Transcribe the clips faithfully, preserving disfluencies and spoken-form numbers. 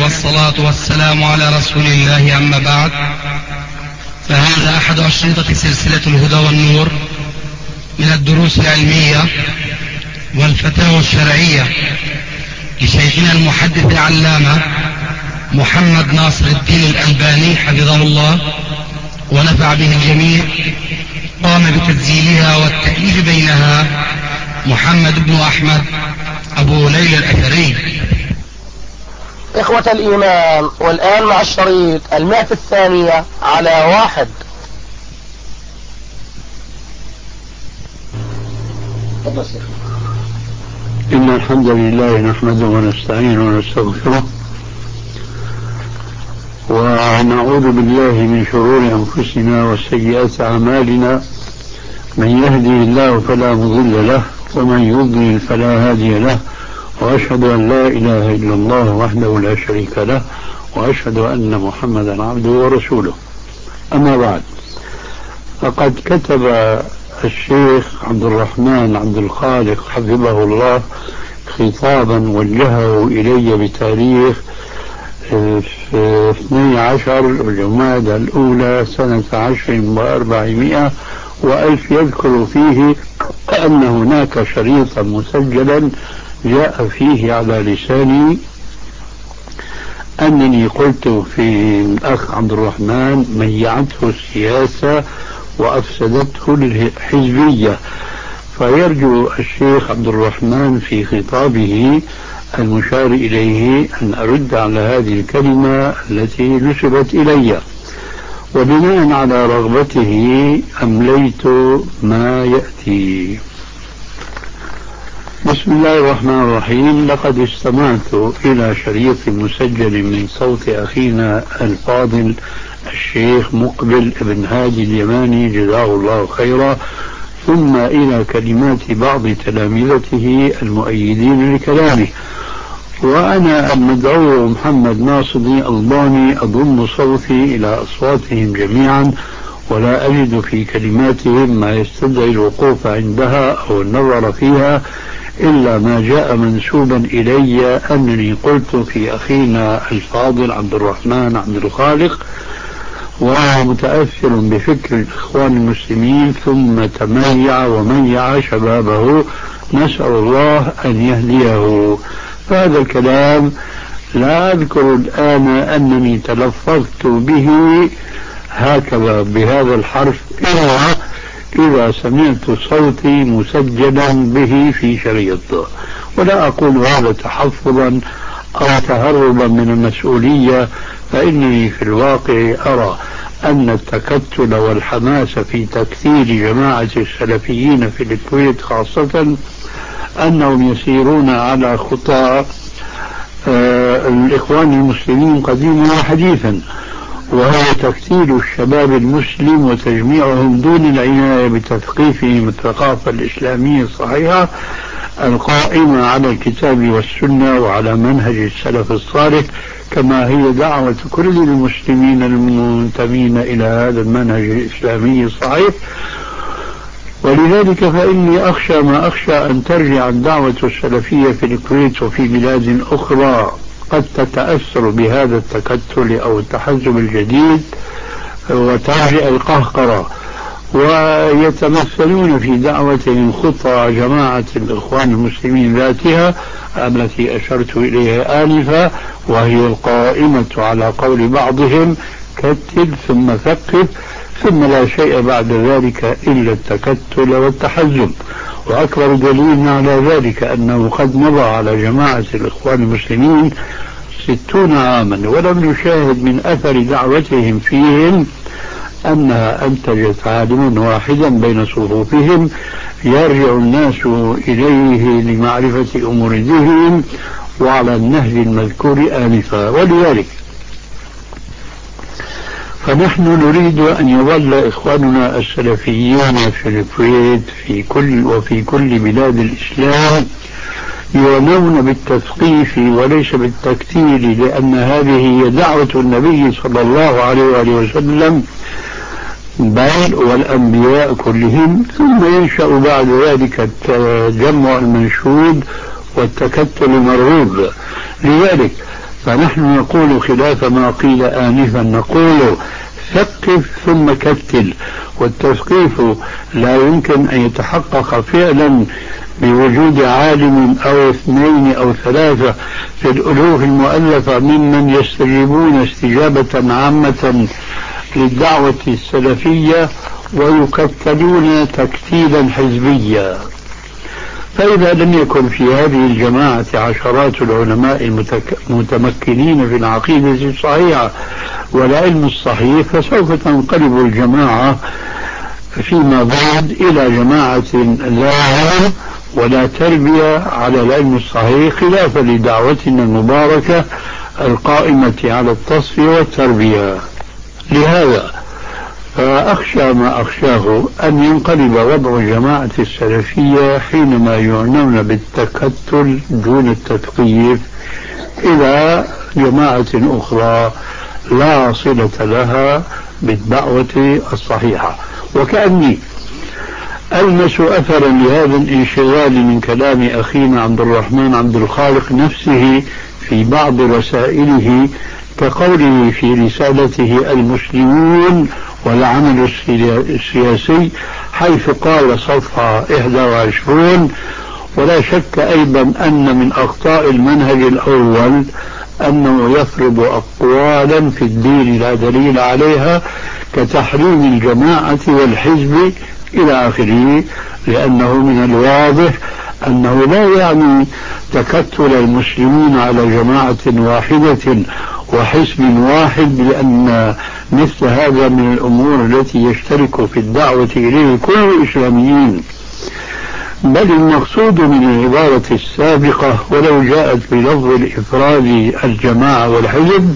والصلاة والسلام على رسول الله، أما بعد، فهذا أحد أشرطة سلسلة الهدى والنور من الدروس العلمية والفتاوى الشرعية لشيخنا المحدث العلامة محمد ناصر الدين الألباني حفظه الله ونفع به الجميع. قام بتسجيلها والتأليف بينها محمد بن أحمد أبو ليلى الأثري. إخوة الإيمان، والآن مع الشريط المئة الثانية على واحد. إن الحمد لله نحمده ونستعينه ونستغفره ونعوذ بالله من شرور أنفسنا وسيئات أعمالنا، من يهدي الله فلا مضل له ومن يضلل فلا هادي له، وأشهد أن لا إله إلا الله وحده لا شريك له، وأشهد أن محمدا عبده ورسوله. أما بعد، فقد كتب الشيخ عبد الرحمن عبد الخالق حفظه الله خطابا وجهه إلي بتاريخ اثني عشر جمادى الأولى سنة عشر وأربعمائة وألف، يذكر فيه أن هناك شريطا مسجلا جاء فيه على لساني أنني قلت في الأخ عبد الرحمن ميعته السياسة وأفسدته الحزبية، فيرجو الشيخ عبد الرحمن في خطابه المشار إليه أن أرد على هذه الكلمة التي نسبت إلي، وبناء على رغبته أمليت ما يأتي. بسم الله الرحمن الرحيم. لقد استمعت إلى شريط مسجل من صوت أخينا الفاضل الشيخ مقبل بن هادي اليماني جزاه الله خيرا، ثم إلى كلمات بعض تلامذته المؤيدين لكلامه، وأنا المدعو محمد ناصر الألباني أضم صوتي إلى أصواتهم جميعا، ولا أجد في كلماتهم ما يستدعي الوقوف عندها أو النظر فيها إلا ما جاء منسوبا إلي أنني قلت في أخينا الفاضل عبد الرحمن عبد الخالق، ومتأثر بفكر الإخوان المسلمين، ثم تميع وميع شبابه، نسأل الله أن يهديه. فهذا الكلام لا أذكر الآن أنني تلفظت به هكذا بهذا الحرف إلا إذا سمعت صوتي مسجلا به في شريط، ولا أقول هذا تحفظا أو تهربا من المسؤولية، فإنني في الواقع أرى أن التكتل والحماس في تكثير جماعة السلفيين في الكويت خاصة أنهم يسيرون على خطى آه الإخوان المسلمين قديما وحديثا، وهو تكثير الشباب المسلم وتجميعهم دون العناية بتثقيفهم الثقافة الإسلامية الصحيحة القائمة على الكتاب والسنة وعلى منهج السلف الصالح، كما هي دعوة كل المسلمين المنتمين إلى هذا المنهج الإسلامي الصحيح. ولذلك فإني أخشى ما أخشى أن ترجع الدعوة السلفية في الكويت وفي بلاد أخرى قد تتأثر بهذا التكتل أو التحزب الجديد وترجع القهقرة، ويتمثلون في دعوتهم خطى جماعة الإخوان المسلمين ذاتها التي أشرت إليها آنفا، وهي القائمة على قول بعضهم كتل ثم ثقف ثم لا شيء بعد ذلك إلا التكتل والتحزب. وأكبر دليل على ذلك أنه قد مضى على جماعة الإخوان المسلمين ستون عاما ولم يشاهد من أثر دعوتهم فيهم أنها أنتجت عالما واحدا بين صفوفهم يرجع الناس إليه لمعرفة أمور دينهم وعلى النهج المذكور آنفا. ولذلك فنحن نريد أن يظل إخواننا السلفيين في الكويت في كل وفي كل بلاد الإسلام يعنون بالتثقيف وليس بالتكتيل، لأن هذه هي دعوة النبي صلى الله عليه وآله وسلم بل والأنبياء كلهم، ثم ينشأ بعد ذلك التجمع المنشود والتكتل المرغوب. لذلك فنحن نقول خلاف ما قيل آنفا، نقول ثقف ثم كتل، والتثقيف لا يمكن أن يتحقق فعلا بوجود عالم أو اثنين أو ثلاثة في الألوف المؤلفة ممن يستجيبون استجابة عامة للدعوة السلفية ويكتلون تكتيلا حزبيا. فإذا لم يكن في هذه الجماعة عشرات العلماء المتمكنين في العقيدة الصحيحة والعلم الصحيح، فسوف تنقلب الجماعة فيما بعد إلى جماعة لا علم ولا تربية على العلم الصحيح، خلافا لدعوتنا المباركة القائمة على التصفية والتربية. لهذا فأخشى ما أخشاه أن ينقلب وضع الجماعة السلفية حينما يعنون بالتكتل دون التثقيف إلى جماعة أخرى لا صلة لها بالدعوة الصحيحة. وكأني ألمس أثرا لهذا الانشغال من كلام أخينا عبد الرحمن عبد الخالق نفسه في بعض رسائله، كقوله في رسالته المسلمون والعمل السياسي، حيث قال صفحة واحد وعشرين: ولا شك أيضا أن من أخطاء المنهج الأول أنه يفرض أقوالا في الدين لا دليل عليها كتحريم الجماعة والحزب إلى آخره، لأنه من الواضح أنه لا يعني تكتل المسلمين على جماعة واحدة وحزب واحد، لأن مثل هذا من الأمور التي يشترك في الدعوة إليه كل الإسلاميين. بل المقصود من العبارة السابقة ولو جاءت بلفظ الإفراد الجماعة والحزب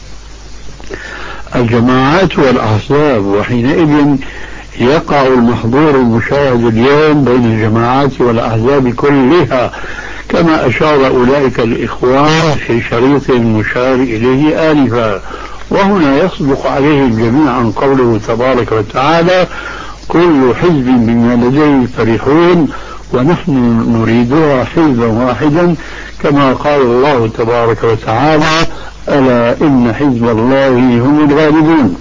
الجماعات والأحزاب، وحينئذ يقع المحظور المشاهد اليوم بين الجماعات والأحزاب كلها، كما أشار أولئك الإخوان في شريط المشار إليه آنفا. وهنا يصدق عليهم جميعا قوله تبارك وتعالى: كل حزب بما لديه فرحون ونحن نريدها حزبا واحدا، كما قال الله تبارك وتعالى: ألا إن حزب الله هم الغالبون.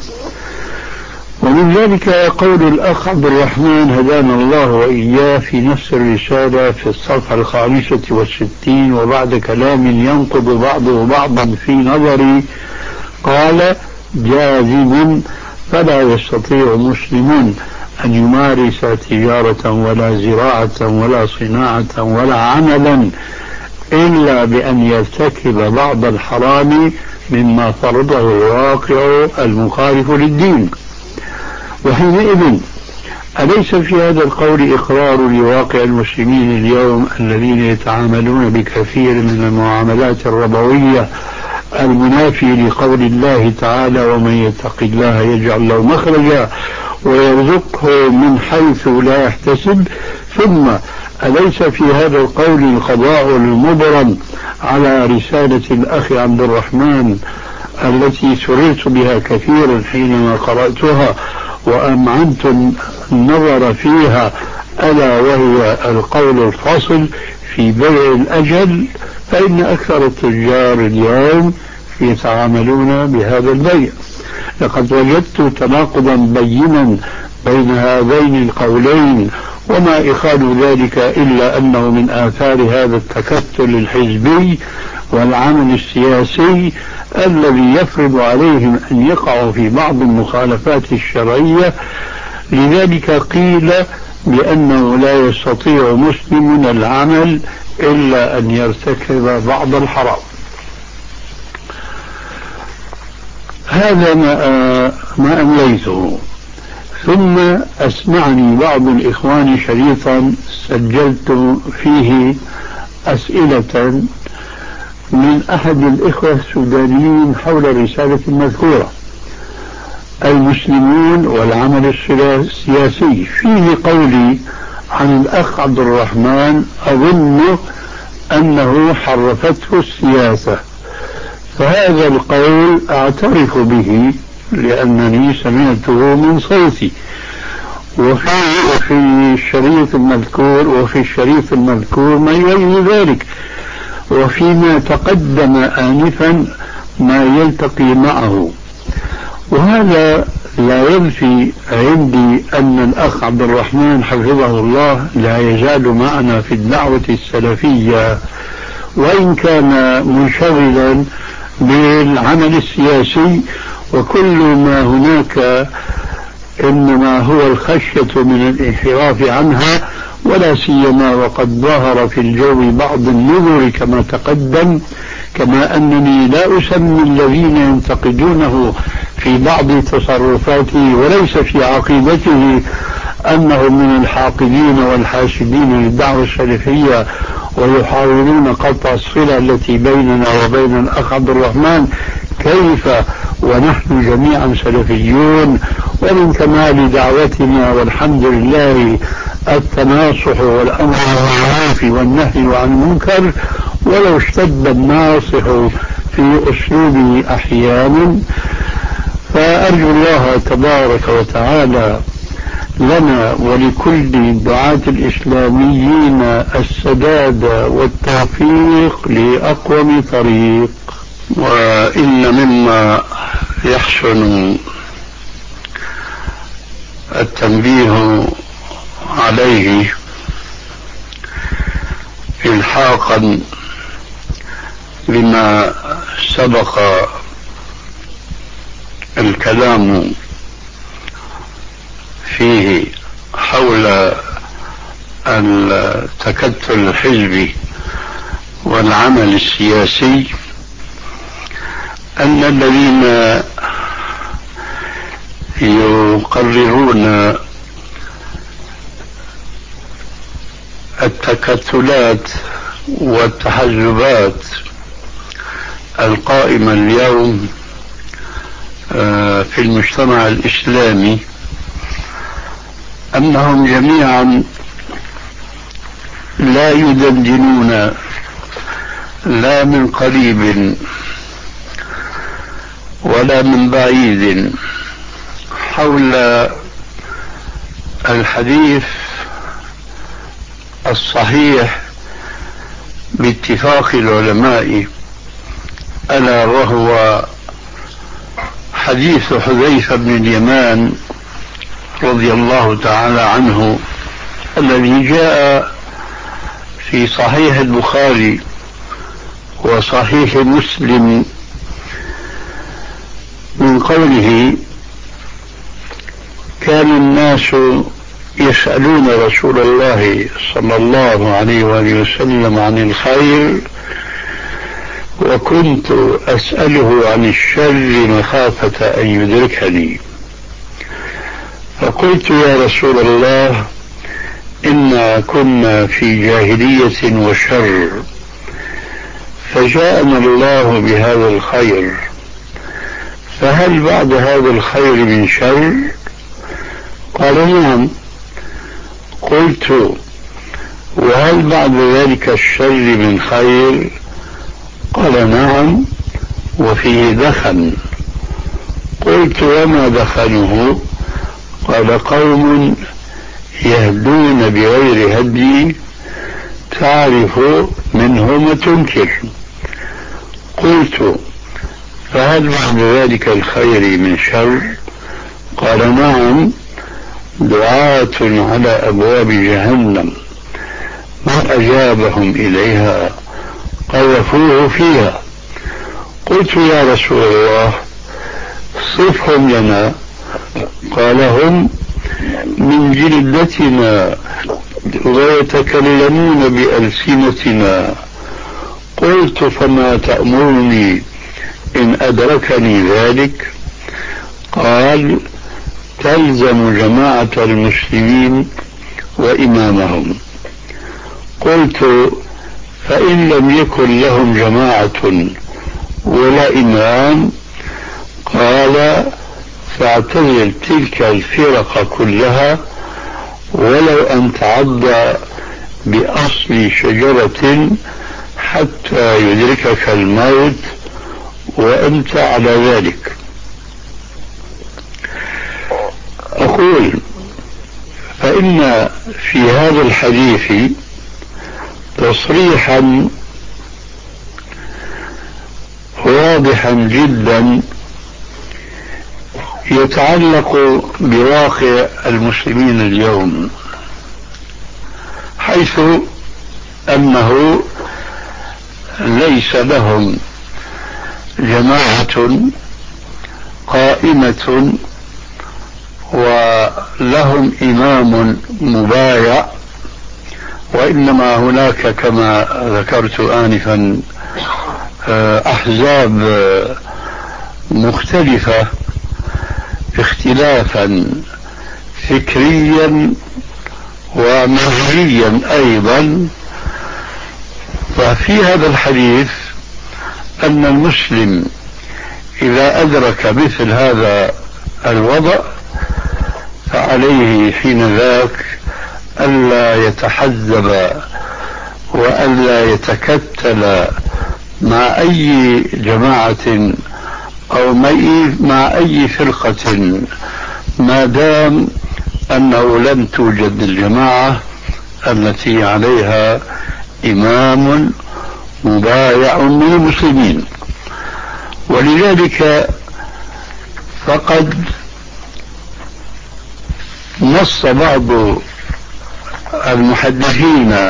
ومن ذلك قول الأخ عبد الرحمن هدانا الله وإياه في نفس الرسالة في الصفحة الخامسة والستين، وبعد كلام ينقض بعضه بعضا في نظري، قال: جازم فلا يستطيع مسلم أن يمارس تجارة ولا زراعة ولا صناعة ولا عملا إلا بأن يرتكب بعض الحرام مما فرضه الواقع المخالف للدين. وحينئذ أليس في هذا القول إقرار لواقع المسلمين اليوم الذين يتعاملون بكثير من المعاملات الربوية المنافي لقول الله تعالى: ومن يتق الله يجعل له مخرجا ويرزقه من حيث لا يحتسب؟ ثم أليس في هذا القول القضاء المبرم على رسالة الأخ عبد الرحمن التي سررت بها كثيرا حينما قرأتها وأمعنت النظر فيها، ألا وهي القول الفاصل في بيع الأجل؟ فإن أكثر التجار اليوم يتعاملون بهذا البيع. لقد وجدت تناقضا بينا بين هذين القولين، وما إخال ذلك إلا أنه من آثار هذا التكتل الحزبي والعمل السياسي الذي يفرض عليهم أن يقعوا في بعض المخالفات الشرعية. لذلك قيل بأنه لا يستطيع مسلم العمل إلا أن يرتكب بعض الحرام. هذا ما ما أمليته. ثم أسمعني بعض الإخوان شريطا سجلت فيه أسئلة من أحد الإخوة السودانيين حول الرسالة المذكورة: المسلمون والعمل السياسي. فيه قولي عن الأخ عبد الرحمن أظن أنه حرفته السياسة، فهذا القول أعترف به لأنني سمعته من صوتي، وفي وفي الشريط المذكور وفي الشريط المذكور ما يؤيد ذلك. وفيما تقدم آنفا ما يلتقي معه. وهذا لا ينفي عندي أن الأخ عبد الرحمن حفظه الله لا يزال معنا في الدعوة السلفية، وإن كان منشغلا بالعمل السياسي، وكل ما هناك إنما هو الخشية من الانحراف عنها، ولا سيما وقد ظهر في الجو بعض النذر كما تقدم. كما أنني لا أسمي الذين ينتقدونه في بعض تصرفاته وليس في عقيدته أنهم من الحاقدين والحاسدين للدعوة السلفية ويحاولون قطع الصلة التي بيننا وبين الأخ عبد الرحمن، كيف ونحن جميعا سلفيون، ومن كمال دعوتنا والحمد لله التناصح والأمر بالمعروف والنهي عن المنكر، ولو اشتد الناصح في أسلوبه أحيانا. فأرجو الله تبارك وتعالى لنا ولكل الدعاة الإسلاميين السداد والتوفيق لأقوم طريق. وإن مما يحسن التنبيه عليه إلحاقا بما سبق الكلام فيه حول التكتل الحزبي والعمل السياسي، أن الذين يقررون التكتلات والتحزبات القائمة اليوم في المجتمع الإسلامي أنهم جميعا لا يدندنون لا من قريب ولا من بعيد حول الحديث الصحيح باتفاق العلماء، ألا وهو حديث حذيفة بن اليمان رضي الله تعالى عنه الذي جاء في صحيح البخاري وصحيح مسلم من قوله: كان الناس يسألون رسول الله صلى الله عليه وآله وسلم عن الخير، وكنت أسأله عن الشر مخافة أن يدركني، فقلت: يا رسول الله، إنا كنا في جاهلية وشر، فجاءنا الله بهذا الخير، فهل بعد هذا الخير من شر؟ قال: نعم. قلت: وهل بعد ذلك الشر من خير؟ قال: نعم، وفيه دخن. قلت: وما دخنه؟ قال: قوم يهدون بغير هدي تعرف منهم وتنكر. قلت: فهل بعد ذلك الخير من شر؟ قال: نعم، دعاة على أبواب جهنم من أجابهم إليها قذفوه فيها. قلت: يا رسول الله، صفهم لنا. قال: هم من جلدتنا ويتكلمون بألسنتنا. قلت: فما تأمرني إن أدركني ذلك؟ قال: تلزم جماعة المسلمين وإمامهم. قلت: فإن لم يكن لهم جماعة ولا إمام؟ قال: فاعتزل تلك الفرق كلها ولو أن تعض بأصل شجرة حتى يدركك الموت وأنت على ذلك. أقول: فإن في هذا الحديث تصريحا واضحا جدا يتعلق بواقع المسلمين اليوم، حيث أنه ليس لهم جماعة قائمة ولهم إمام مبايع، وإنما هناك كما ذكرت آنفا أحزاب مختلفة اختلافا فكريا ومنهجيا أيضا. ففي هذا الحديث أن المسلم إذا أدرك مثل هذا الوضع فعليه حين ذاك ألا يتحزب وألا يتكتل مع أي جماعة أو مع أي فرقة ما دام أنه لم توجد الجماعة التي عليها إمام مبايع من المسلمين. ولذلك فقد نص بعض المحدثين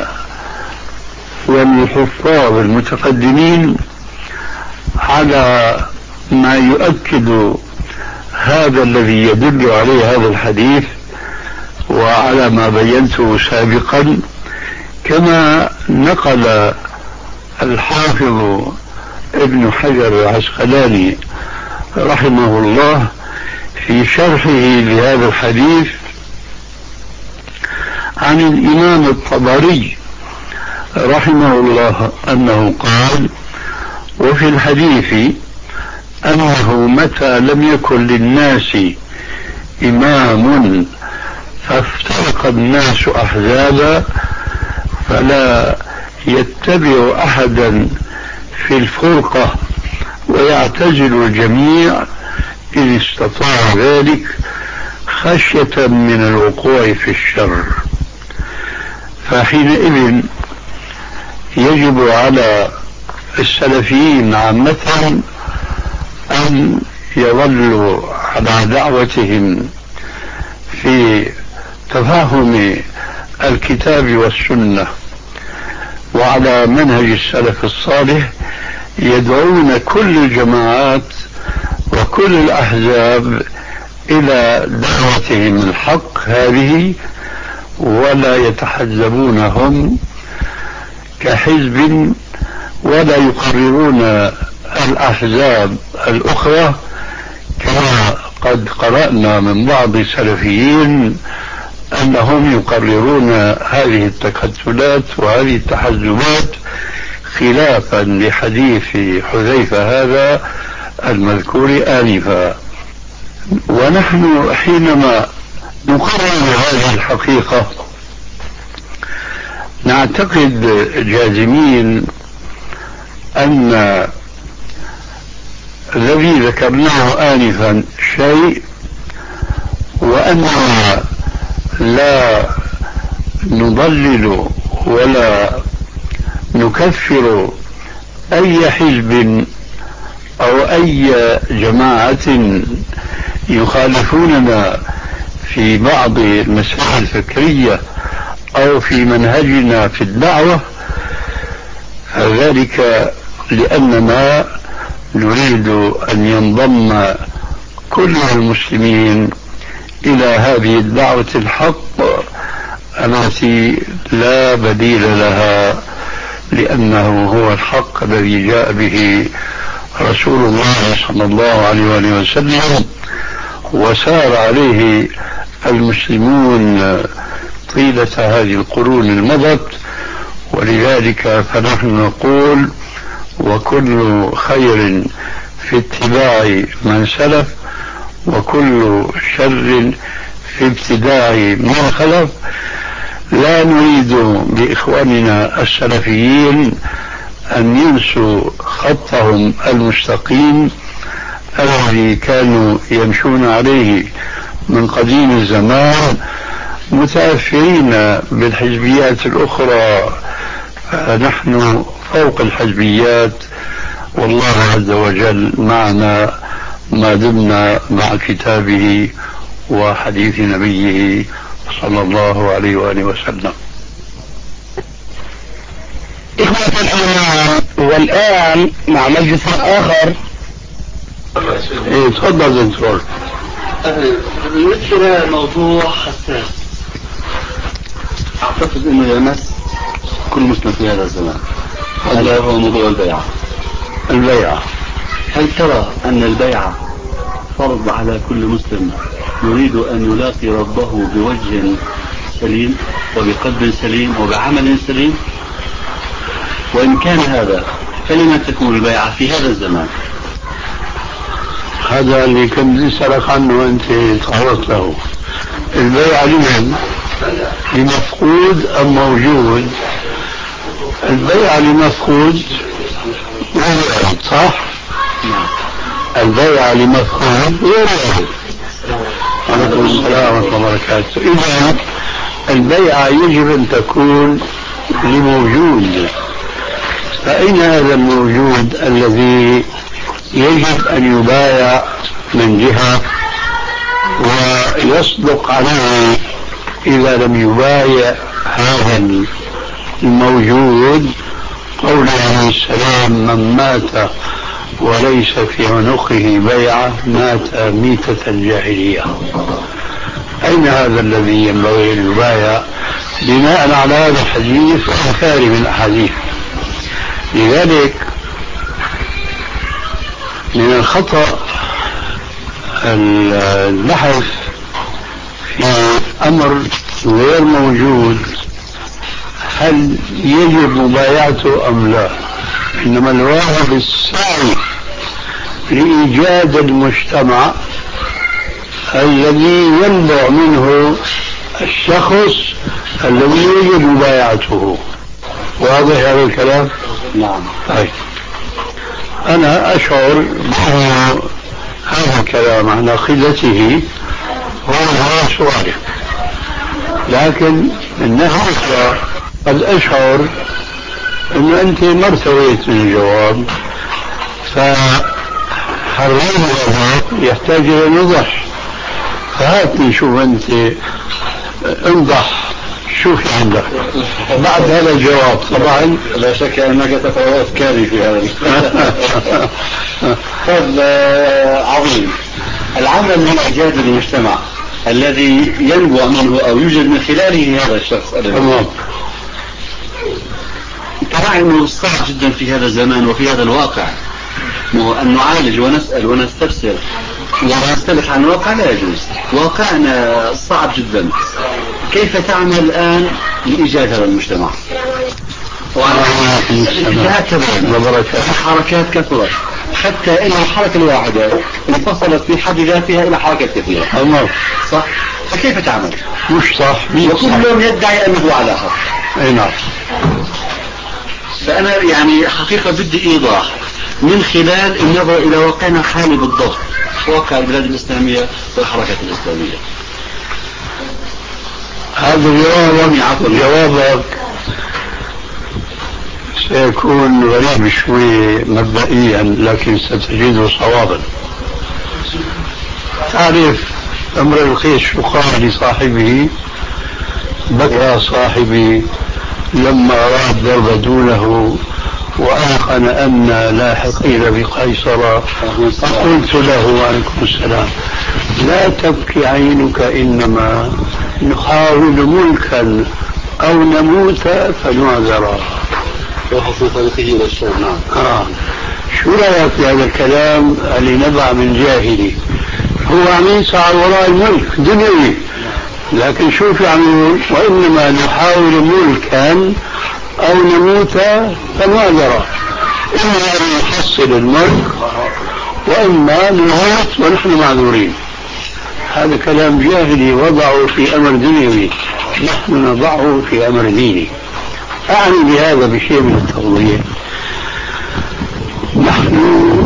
والحفاظ المتقدمين على ما يؤكد هذا الذي يدل عليه هذا الحديث وعلى ما بينته سابقا، كما نقل الحافظ ابن حجر العسقلاني رحمه الله في شرحه لهذا الحديث عن الإمام الطبري رحمه الله أنه قال: وفي الحديث أنه متى لم يكن للناس إمام فافترق الناس أحزابا فلا يتبع أحدا في الفرقة ويعتزل الجميع إن استطاع ذلك خشية من الوقوع في الشر. فحينئذ يجب على السلفيين عامة أن يظلوا على دعوتهم في تفاهم الكتاب والسنة وعلى منهج السلف الصالح، يدعون كل الجماعات وكل الأحزاب إلى دعوتهم الحق هذه، ولا يتحزبونهم كحزب ولا يقررون الأحزاب الأخرى، كما قد قرأنا من بعض السلفيين أنهم يقررون هذه التكتلات وهذه التحزبات خلافا لحديث حذيفة هذا المذكور آنفا. ونحن حينما نقرر هذه الحقيقة نعتقد جازمين أن الذي ذكرناه آنفا شيء، وأننا لا نضلل ولا نكفر أي حزب أو أي جماعة يخالفوننا في بعض المسائل الفكرية أو في منهجنا في الدعوة، ذلك لأننا نريد أن ينضم كل المسلمين إلى هذه الدعوة الحق التي لا بديل لها، لأنه هو الحق الذي جاء به رسول الله صلى الله عليه وآله وسلم وسار عليه المسلمون طيلة هذه القرون المضت. ولذلك فنحن نقول: وكل خير في اتباع من سلف وكل شر في ابتداع من خلف. لا نريد بإخواننا السلفيين أن ينسوا خطهم المستقيم الذي كانوا يمشون عليه من قديم الزمان، متأثرين بالحزبيات الأخرى. نحن فوق الحزبيات والله عز وجل معنا ما دمنا مع كتابه وحديث نبيه صلى الله عليه وآله وسلم. إخوة الإيمان، والآن مع مجلس آخر. إيه تفضل دكتور. بالنسبة لموضوع حساس أعتقد أنه يمس كل مسلم في هذا الزمان، هذا هو موضوع البيعة. البيعة، هل ترى أن البيعة فرض على كل مسلم يريد أن يلاقي ربه بوجه سليم وبقلب سليم وبعمل سليم؟ وإن كان هذا فلما تكون البيعة في هذا الزمان؟ هذا اللي كنت أسألك عنه أنت تعرضت له. البيعة لمن؟ لمفقود أم موجود؟ البيعة لمفقود وارد، صح؟ البيعة لمفقود وارد. عليكم السلام ورحمة الله وبركاته. إذا البيعة يجب أن تكون لموجود، فأين هذا الموجود الذي يجب أن يبايع من جهة ويصدق عليه إذا لم يبايع هذا الموجود؟ قول عليه السلام: من مات وليس في عنقه بيعة مات ميتة الجاهلية. أين هذا الذي ينبغي أن يبايع بناء على هذا الحديث وأمثال من الأحاديث؟ لذلك من الخطأ البحث في أمر غير موجود هل يجب مبايعته أم لا، إنما الواجب السعي لإيجاد المجتمع الذي ينبع منه الشخص الذي يجب مبايعته. واضح هذا الكلام؟ نعم. طيب، أنا أشعر بأن هذا الكلام عن عقيدته هو هو سؤالي، لكن من ناحية قد أشعر أن أنت ما ارتويت من الجواب، فحرين هذا يحتاج إلى نضح. فهات نشوف أنت انضح، شوف عندك بعد هذا الجواب. طبعا لا شك أنك تتفوق أفكاري في هذا. طيب عظيم. العمل من إيجاد المجتمع الذي ينبع منه أو يوجد من خلاله هذا الشخص. تمام. ترى أنه صعب جدا في هذا الزمان وفي هذا الواقع أن نعالج ونسأل ونستفسر ونستلح عن الواقع، لا يجوز. واقعنا صعب جدا. كيف تعمل الآن لإيجاد هذا المجتمع؟ الاتجاهات كثيرة، الحركات كثيرة، حتى إن الحركة الواحدة انفصلت في حد ذاتها إلى حركات كثيرة. الله صح؟ فكيف تعمل؟ مش صح. وكل يدعي أنه على حق. أي نعم. فأنا يعني حقيقة بدي إيضاح من خلال النظر إلى واقعنا الحالي بالضبط، واقع البلاد الإسلامية والحركات الإسلامية. هذا جوابك جوابك سيكون غريب شوي مبدئيا، لكن ستجده صوابا. تعرف أمر القيس شو قال لصاحبه؟ بكى صاحبي لما أراد ضرب دونه وأيقن أن لا حقيل بقيصر، فقلت له: وعليكم السلام، لا تبكي عينك، إنما نحاول ملكا أو نموت فنعذر. وحصل طريقه إلى الشام. نعم. آه. شو رأيك في هذا الكلام اللي نبع من جاهلي؟ هو عم يسعى وراء الملك دنيوي، لكن شوف يعملون: وإنما نحاول ملكا أو نموت فنعذر، إما أن نحصل الملك وإما نموت ونحن معذورين. هذا كلام جاهلي وضعه في أمر دنيوي، نحن نضعه في أمر ديني. أعني بهذا بشيء من التوضيح. نحن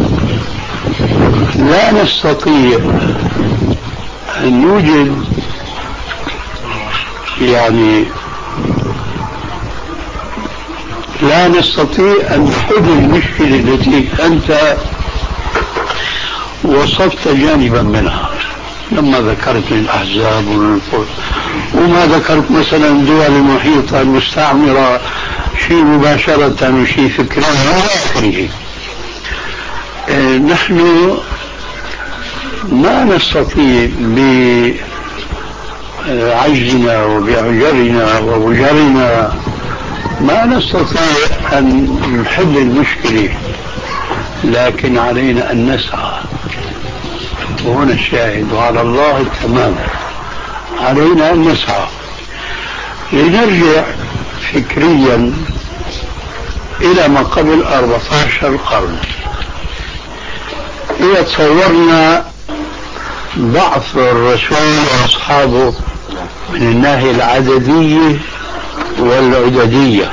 لا نستطيع أن نوجد يعني لا نستطيع أن نحل المشكلة التي أنت وصفت جانبا منها لما ذكرت الأحزاب والنفوذ، وما ذكرت مثلا الدول المحيطة المستعمرة شيء مباشرة وشيء فكري إلى آخره. نحن ما نستطيع بعجزنا وبعجرنا وبجرنا ما نستطيع أن نحل المشكلة، لكن علينا أن نسعى. وهنا الشاهد، وعلى الله التمام. علينا أن نسعى. لنرجع فكريا إلى ما قبل أربعة عشر قرن. إذا تصورنا ضعف الرسول وأصحابه من الناحية العددية والعددية،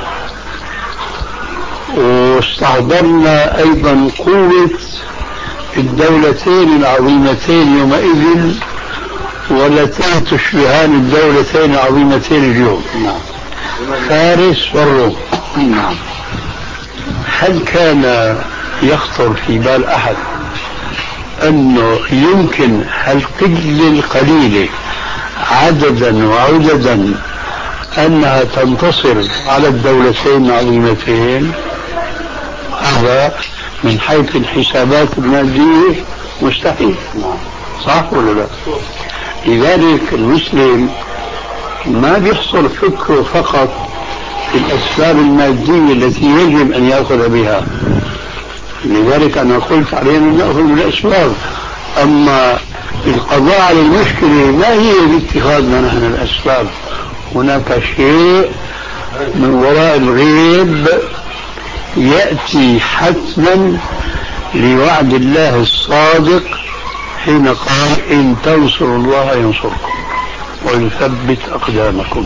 واستحضرنا أيضا قوة الدولتين العظيمتين يومئذ واللتين تشبهان الدولتين العظيمتين اليوم، فارس والروم. هل كان يخطر في بال أحد أنه يمكن هالقلة القليلة عددا وعددا أنها تنتصر على الدولتين العظيمتين؟ هذا من حيث الحسابات المادية مستحيل، صح ولا لا؟ لذلك المسلم ما بيحصل فكره فقط في الأسباب المادية التي يجب أن يأخذ بها. لذلك أنا قلت علينا أن نأخذ بالأسباب، أما القضاء على المشكلة ما هي باتخاذنا نحن الأسباب. هناك شيء من وراء الغيب يأتي حتما لوعد الله الصادق حين قال إن تنصروا الله ينصركم ويثبت أقدامكم.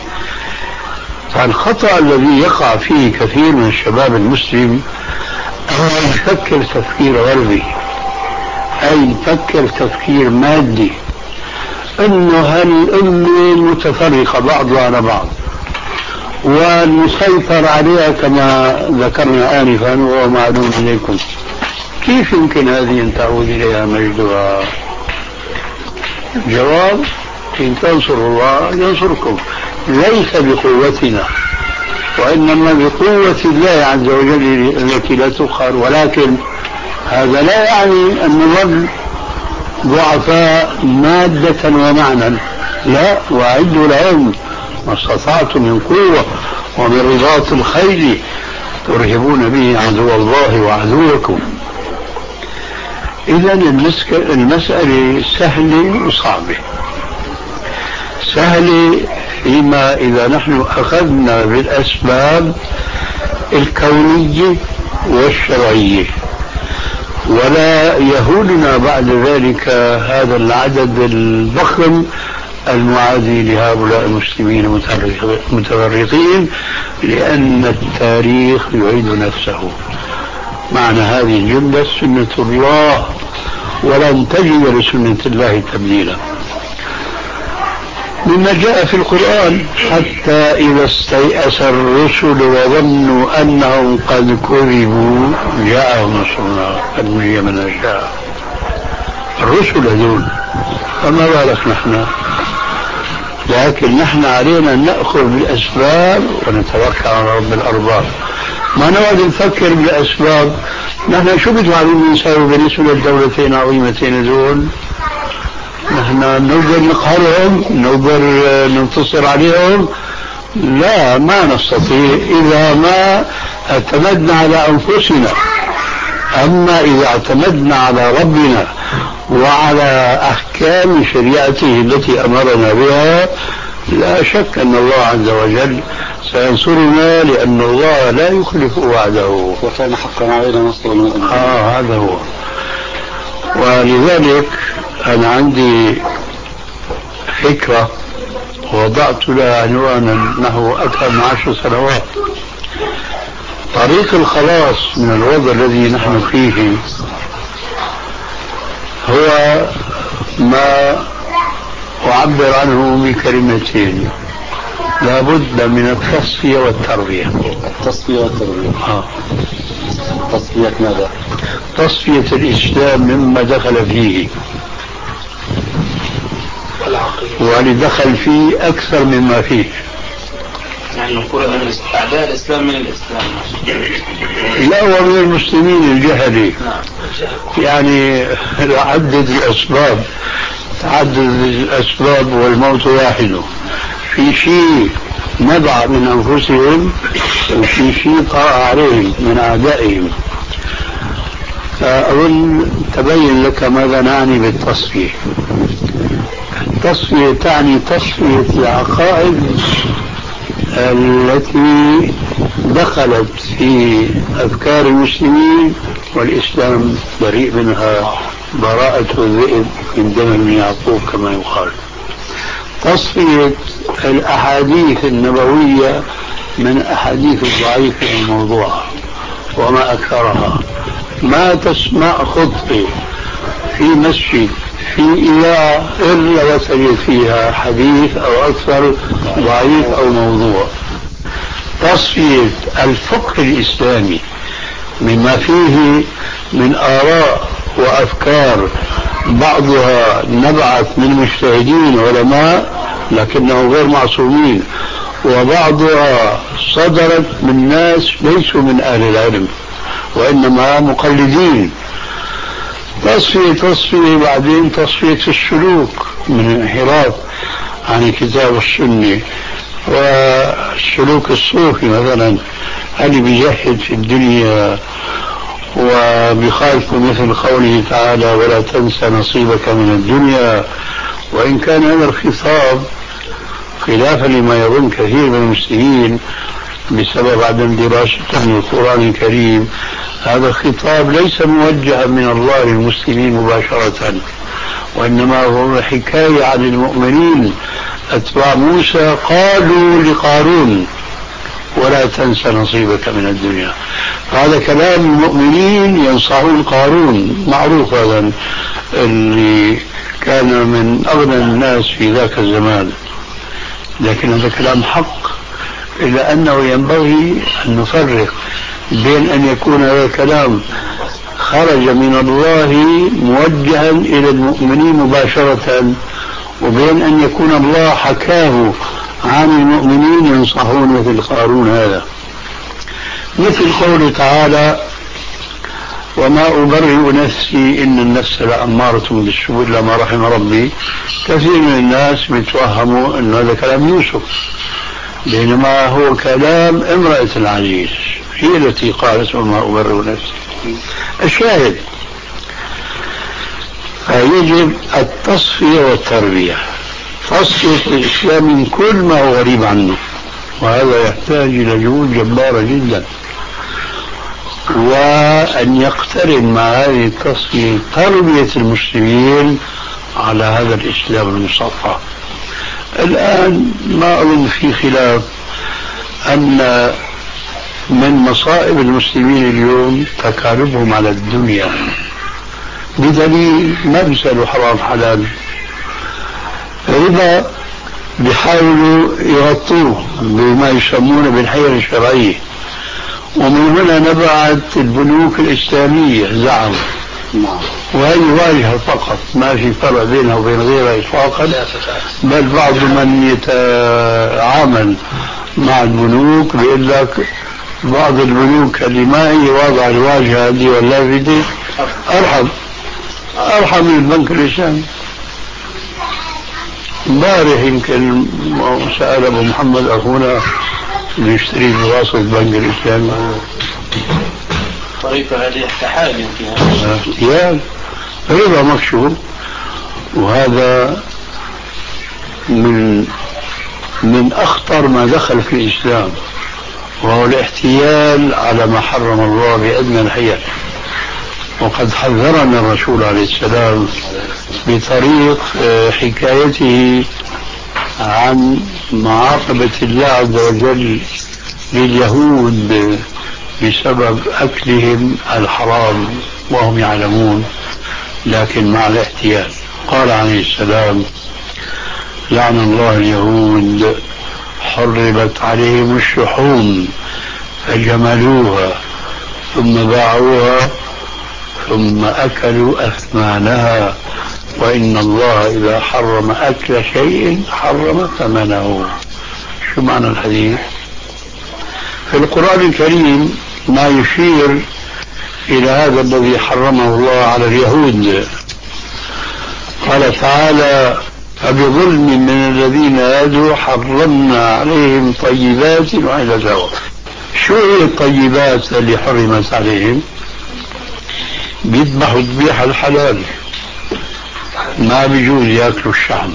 فالخطأ الذي يقع فيه كثير من الشباب المسلم هو يفكر تفكير غربي، أي يفكر تفكير مادي، أنه هالأمة متفرقة بعضها على بعض والمسيطر عليها كما ذكرنا آنفا وهو معلوم إليكم. كيف يمكن هذه أن تعود إليها مجدها؟ جواب: إن تنصروا الله ينصركم، ليس بقوتنا وإنما بقوة الله عز وجل التي لا تقهر. ولكن هذا لا يعني أن نظل ضعفاء مادة ومعنى، لا، وأعدوا لهم ما استطعتم من قوة ومن رباط الخيل ترهبون به عدو الله وعدوكم. إذا المسألة سهلة وصعبة. سهلة فيما إذا نحن أخذنا بالأسباب الكونية والشرعية، ولا يهولنا بعد ذلك هذا العدد الضخم المعادي لهؤلاء المسلمين المتفرقين، لأن التاريخ يعيد نفسه. معنى هذه الجملة سنة الله، ولن تجد لسنة الله تبديلا. مما جاء في القرآن: حتى إذا استيأس الرسل وظنوا أنهم قد كذبوا جاءهم نصرنا فنجي من نشاء. الرسل هذول، فما بالك نحن؟ لكن نحن علينا أن نأخذ بالأسباب ونتوكل على رب الأرباب، ما نقعد نفكر بالأسباب. نحن شو بدنا نساوي بالنسبة للدولتين العظيمتين دول؟ نحن نقدر نقهرهم، نقدر ننتصر عليهم؟ لا، ما نستطيع إذا ما اعتمدنا على أنفسنا. أما إذا اعتمدنا على ربنا وعلى أحكام شريعته التي أمرنا بها، لا شك أن الله عز وجل سينصرنا، لأن الله لا يخلف وعده، وكان حقا علينا نصر المؤمنين. آه هذا هو. ولذلك أنا عندي فكرة وضعت لها عنوانا نحو أكثر من عشر سنوات. طريق الخلاص من الوضع الذي نحن فيه هو ما أعبر عنه بكلمتين: لابد من التصفية والتربية. التصفية والتربية. آه. تصفية ماذا؟ تصفية الإسلام مما دخل فيه، ولدخل فيه أكثر مما فيه. يعني نقول من أعداء الإسلام من الإسلام. لا، ومن المسلمين الجهلي. يعني عدد الأسباب، تعدد الأسباب والموت واحد. في شيء نبع من أنفسهم، وفي شيء طرأ عليهم من أعدائهم. أظن تبين لك ماذا نعني بالتصفية. التصفية تعني تصفية العقائد التي دخلت في أفكار المسلمين، والإسلام بريء منها براءة الذئب من دم ابن يعقوب كما يقال. تصفية الأحاديث النبوية من أحاديث الضعيفة والموضوعة، وما أكثرها. ما تسمع خطبة في مسجد في إذاعة إلا وتجد فيها حديث أو أكثر ضعيف أو موضوع. تصفية الفقه الإسلامي مما فيه من آراء وأفكار بعضها نبعت من مجتهدين علماء لكنهم غير معصومين، وبعضها صدرت من ناس ليسوا من أهل العلم وإنما مقلدين. تصفية تصفية بعدين تصفية السلوك من الانحراف عن الكتاب والسنة، والسلوك الصوفي مثلا اللي بيجحد في الدنيا وبخالف مثل قوله تعالى ولا تنسى نصيبك من الدنيا. وإن كان هذا الخطاب خلافا لما يظن كثير من المسلمين بسبب عدم دراستهم للقرآن الكريم، هذا الخطاب ليس موجها من الله للمسلمين مباشرة، وإنما هو حكاية عن المؤمنين أتباع موسى قالوا لقارون ولا تنسى نصيبك من الدنيا. هذا كلام المؤمنين ينصحون قارون، معروف هذا اللي كان من أغنى الناس في ذاك الزمان، لكن هذا كلام حق، إلا أنه ينبغي أن نفرق بين أن يكون هذا الكلام خرج من الله موجها إلى المؤمنين مباشرة، وبين أن يكون الله حكاه عن المؤمنين ينصحون مثل قارون هذا. مثل قوله تعالى وما أبرئ نفسي إن النفس لأمارة بالسوء إلا ما رحم ربي. كثير من الناس بيتوهموا أن هذا كلام يوسف، بينما هو كلام امرأة العزيز، هي التي قالت وما أبرئ نفسي. الشاهد يجب التصفية والتربية، تصفية الإسلام من كل ما هو غريب عنه، وهذا يحتاج إلى جهود جبارة جدا، وأن يقترن مع هذه التصفية تربية المسلمين على هذا الإسلام المصفى. الآن ما أظن في خلاف أن من مصائب المسلمين اليوم تكالبهم على الدنيا، بدليل ما بيسألوا حرام حلال، ربا بيحاولوا يغطوه بما يسمونه بالحيل الشرعية، ومن هنا نبعت البنوك الإسلامية زعم، وهي واجهة فقط، ما في فرق بينها وبين غيرها إطلاقا، بل بعض من يتعامل مع البنوك بيقول لك بعض البنوك اللي ما هي واضعة الواجهة هذه واللافتة أرحم أرحم من البنك الإسلامي. امبارح يمكن سأل أبو محمد أخونا يشتري بواسطة البنك الإسلامي، طريقة هذه احتحال يمكن احتيال ربا مكشوف، وهذا من من أخطر ما دخل في الإسلام، وهو الاحتيال على ما حرم الله بأدنى الحيل. وقد حذرنا الرسول عليه السلام بطريق حكايته عن معاقبة الله عز وجل لليهود بسبب أكلهم الحرام وهم يعلمون لكن مع الاحتيال. قال عليه السلام لعن الله اليهود حرمت عليهم الشحوم فجملوها ثم باعوها ثم أكلوا أثمانها، وإن الله إذا حرم أكل شيء حرم ثمنه. شو معنى الحديث؟ في القرآن الكريم ما يشير إلى هذا الذي حرمه الله على اليهود. قال تعالى: فبظلم من الذين هادوا حرمنا عليهم طيبات وأحلت لهم. شو هي الطيبات اللي حرمت عليهم؟ بيذبحوا ذبيحة الحلال، ما بيجوز ياكلوا الشحم.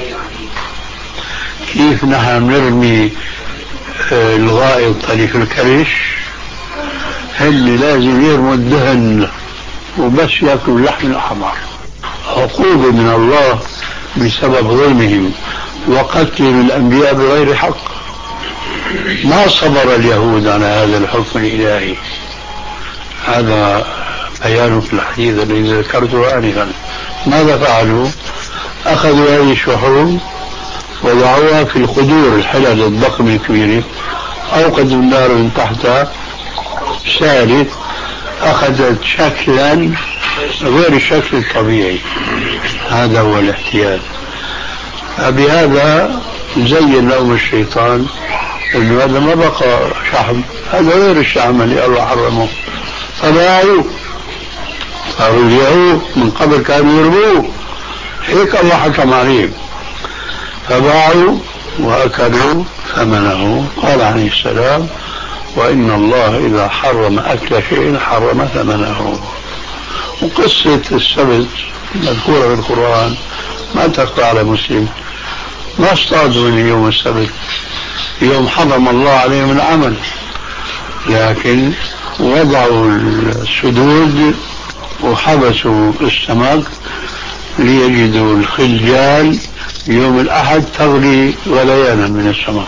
كيف نحن نرمي الغائط اللي في الكرش، اللي لازم يرموا الدهن وبس ياكلوا اللحم الأحمر. عقوبة من الله بسبب ظلمهم وقتلهم الأنبياء بغير حق. ما صبر اليهود على هذا الحكم الإلهي. هذا بيان في الحديث الذي ذكرته آنفا. ماذا فعلوا؟ أخذوا هذه الشحوم وضعوها في الخدور الحلل الضخمة الكبيرة، أوقدوا النار من تحتها، سالت، أخذت شكلا غير الشكل الطبيعي. هذا هو الاحتيال. فبهذا زين لهم الشيطان انه هذا ما بقى شحم، هذا غير الشحم اللي الله حرمه، فباعوه. صاروا اليهود من قبل كانوا يرموه، هيك الله حكم عليهم، فباعوا واكلوا ثمنه. قال عليه السلام: وان الله اذا حرم اكل شيء حرم ثمنه. وقصة السبت مذكورة في القرآن ما تخفى على مسلم. ما اصطادوا من يوم السبت، يوم حرم الله عليهم العمل، لكن وضعوا السدود وحبسوا السمك ليجدوا الخلجال يوم الأحد تغلي غليانا من السمك.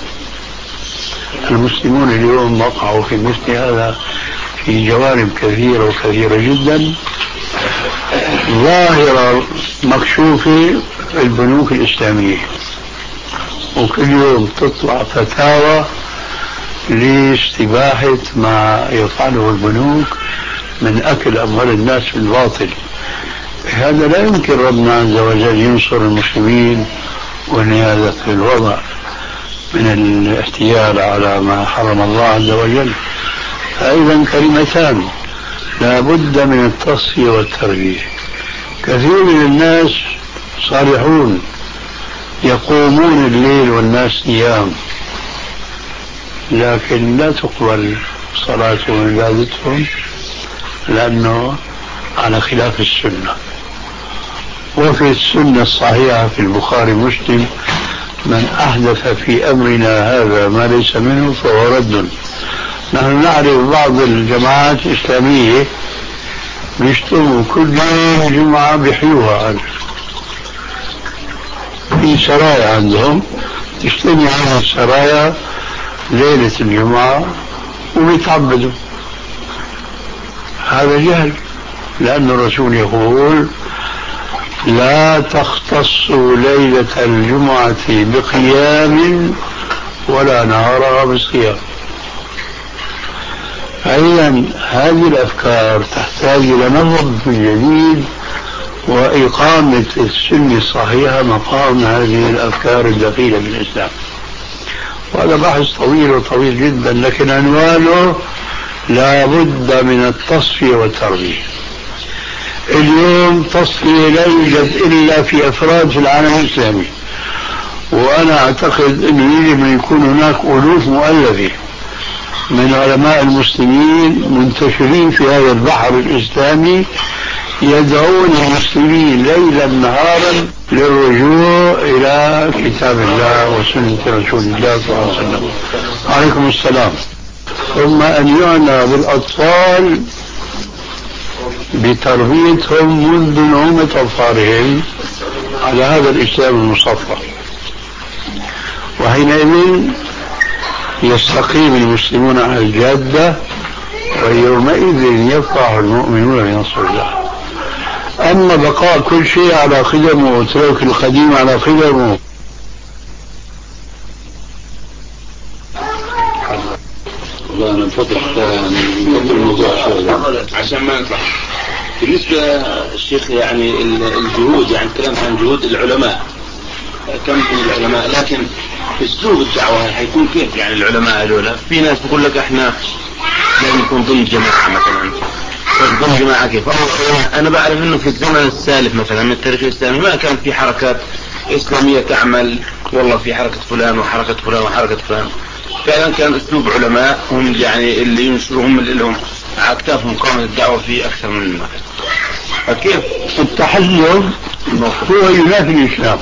المسلمون اليوم وقعوا في مثل هذا في جوانب كثيرة وكثيرة جدا، ظاهرة مكشوفة في البنوك الإسلامية، وكل يوم تطلع فتاوى لاستباحة ما يفعله البنوك من أكل أموال الناس بالباطل. هذا لا يمكن ربنا عز وجل ينصر المسلمين وأن هذا في الوضع من الاحتيال على ما حرم الله عز وجل. فأيضا كلمتان لا بد من التصفية والتربية. كثير من الناس صالحون يقومون الليل والناس نيام، لكن لا تقبل صلاتهم وعبادتهم لأنه على خلاف السنة. وفي السنة الصحيحة في البخاري ومسلم: من أحدث في أمرنا هذا ما ليس منه فهو رد. نحن نعرف بعض الجماعات الإسلامية بيشتموا كل يوم جمعة بحيوها، في سرايا عندهم تجتمع على السرايا ليلة الجمعة وبيتعبدوا. هذا جهل، لأن الرسول يقول: لا تختصوا ليلة الجمعة بقيام ولا نهارها بالصيام. فإذا هذه الأفكار تحتاج إلى نظر جديد وإقامة السنة الصحيحة مقام هذه الأفكار الدخيلة بالإسلام. وهذا بحث طويل وطويل جدا، لكن عنوانه لا بد من التصفية والتربية. اليوم تصفية لا يوجد إلا في أفراد في العالم الإسلامي، وأنا أعتقد أنه يجب أن يكون هناك ألوف مؤلفة من علماء المسلمين منتشرين في هذا البحر الإسلامي يدعون المسلمين ليلا نهارا للرجوع إلى كتاب الله وسنة رسول الله صلى الله عليه وسلم. عليكم السلام. ثم أن يعنى بالأطفال بتربيتهم منذ نعومة أظفارهم على هذا الإسلام المصفى، وحينئذ يستقيم المسلمون على الجادة، ويومئذ يفرح المؤمنون بنصر الله. أما بقاء كل شيء على قدمه وترك القديم على قدمه والله أنا بفضل نفضل الموضوع شوية عشان ما نطلع. بالنسبة الشيخ يعني الجهود، يعني الكلام عن جهود العلماء، كم من العلماء، لكن اسلوب الدعوة حيكون كيف؟ يعني العلماء هذول في ناس بقول لك احنا لازم نكون ضمن جماعة مثلا، ضمن جماعة كيف؟ انا بعرف انه في الزمن السالف مثلا من التاريخ الاسلامي ما كان في حركات اسلامية تعمل والله في حركة فلان وحركة فلان وحركة فلان. فعلا كان اسلوب علماء هم يعني اللي ينشروا، هم اللي لهم على اكتافهم قامت الدعوة في اكثر من مكان. كيف التحزب هو ينافي الإسلام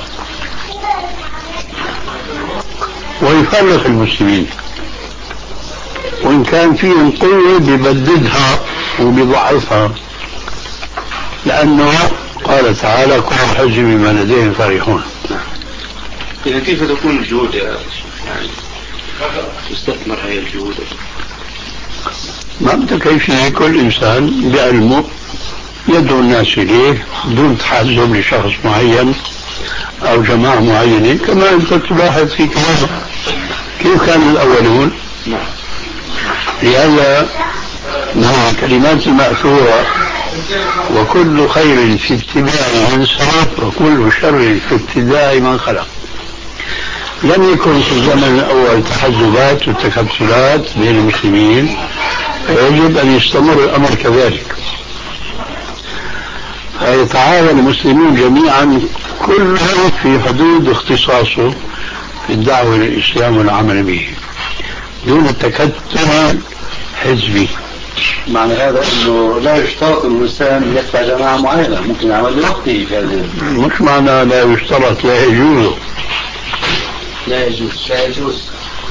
ويفرق المسلمين، وإن كان فيهم قوة بيبددها وبيضعفها، لأنه قال تعالى كل حزب بما لديهم فرحون. إذا كيف تكون الجهود يا يعني تستثمر هذه الجهود؟ ما بدك أي شيء، كل إنسان بعلمه يدعو الناس إليه دون تحزب لشخص معين أو جماعة معينة، كما أنت تلاحظ في كلامه كيف كان الأولون. لهذا مع كلمات المأثورة وكل خير في اتباع من سلف وكل شر في ابتداع من خلق. لم يكن في الزمن الأول تحزبات وتكتلات بين المسلمين، يجب أن يستمر الأمر كذلك، فيتعاون المسلمون جميعا كل في حدود اختصاصه في الدعوة للإسلام والعمل به دون التكتل حزبي. معنى هذا انه لا يشترط الانسان يتبع جماعه معينه، ممكن يعمل لوحده في هذه. مش معنى لا يشترط، لا يجوز. لا يجوز لا يجوز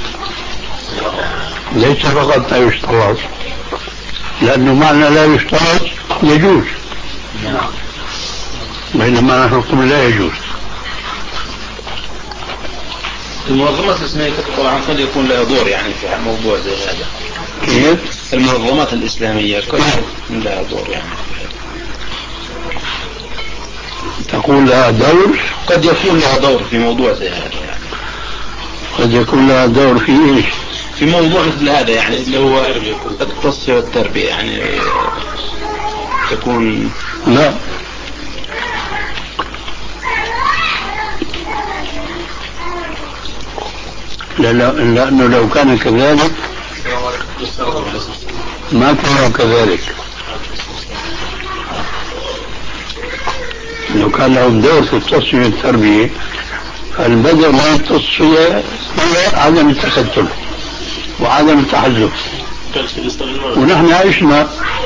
ليس فقط لا يشترط، لأنه معنى لا يشترط يجوز، بينما نحن نقول لا يجوز. المنظمات الإسلامية طبعا قد يكون لها دور يعني في موضوع زي هذا. كيف؟ المنظمات الإسلامية قد يكون لها دور يعني. تقول لها دور؟ قد يكون لها دور في موضوع زي هذا يعني. قد يكون لها دور في ايش؟ في موضوع مثل هذا يعني اللي هو التصفية والتربية يعني تكون. لا، لأنه لو كان كذلك ما كان كذلك. لو كان لهم دور في التصفية والتربية، فالبدء من التصفية هو عدم التكتل وعدم التحزب، ونحن عشنا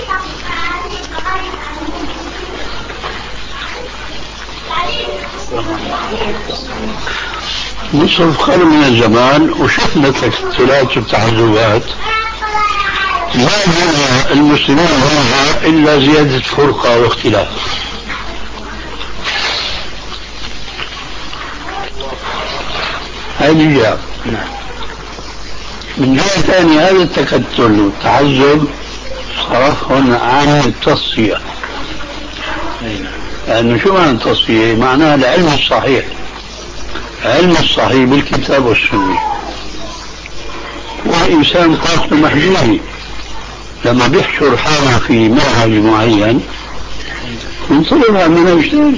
نصف قرن من الزمان وشفنا التكتلات والتحزبات، ما بنى المسلمين معها إلا زيادة فرقة واختلاف. هذه جهة. من جهة ثانية هذا التكتل والتحزب صرفهم عن التصفية، لأنه شو معنى التصفية؟ معناها العلم الصحيح، علم الصحيح بالكتاب والسنة. والإنسان طاقته محدودة، لما بيحشر حاله في منهج معين ينطلب عن منهج ثاني.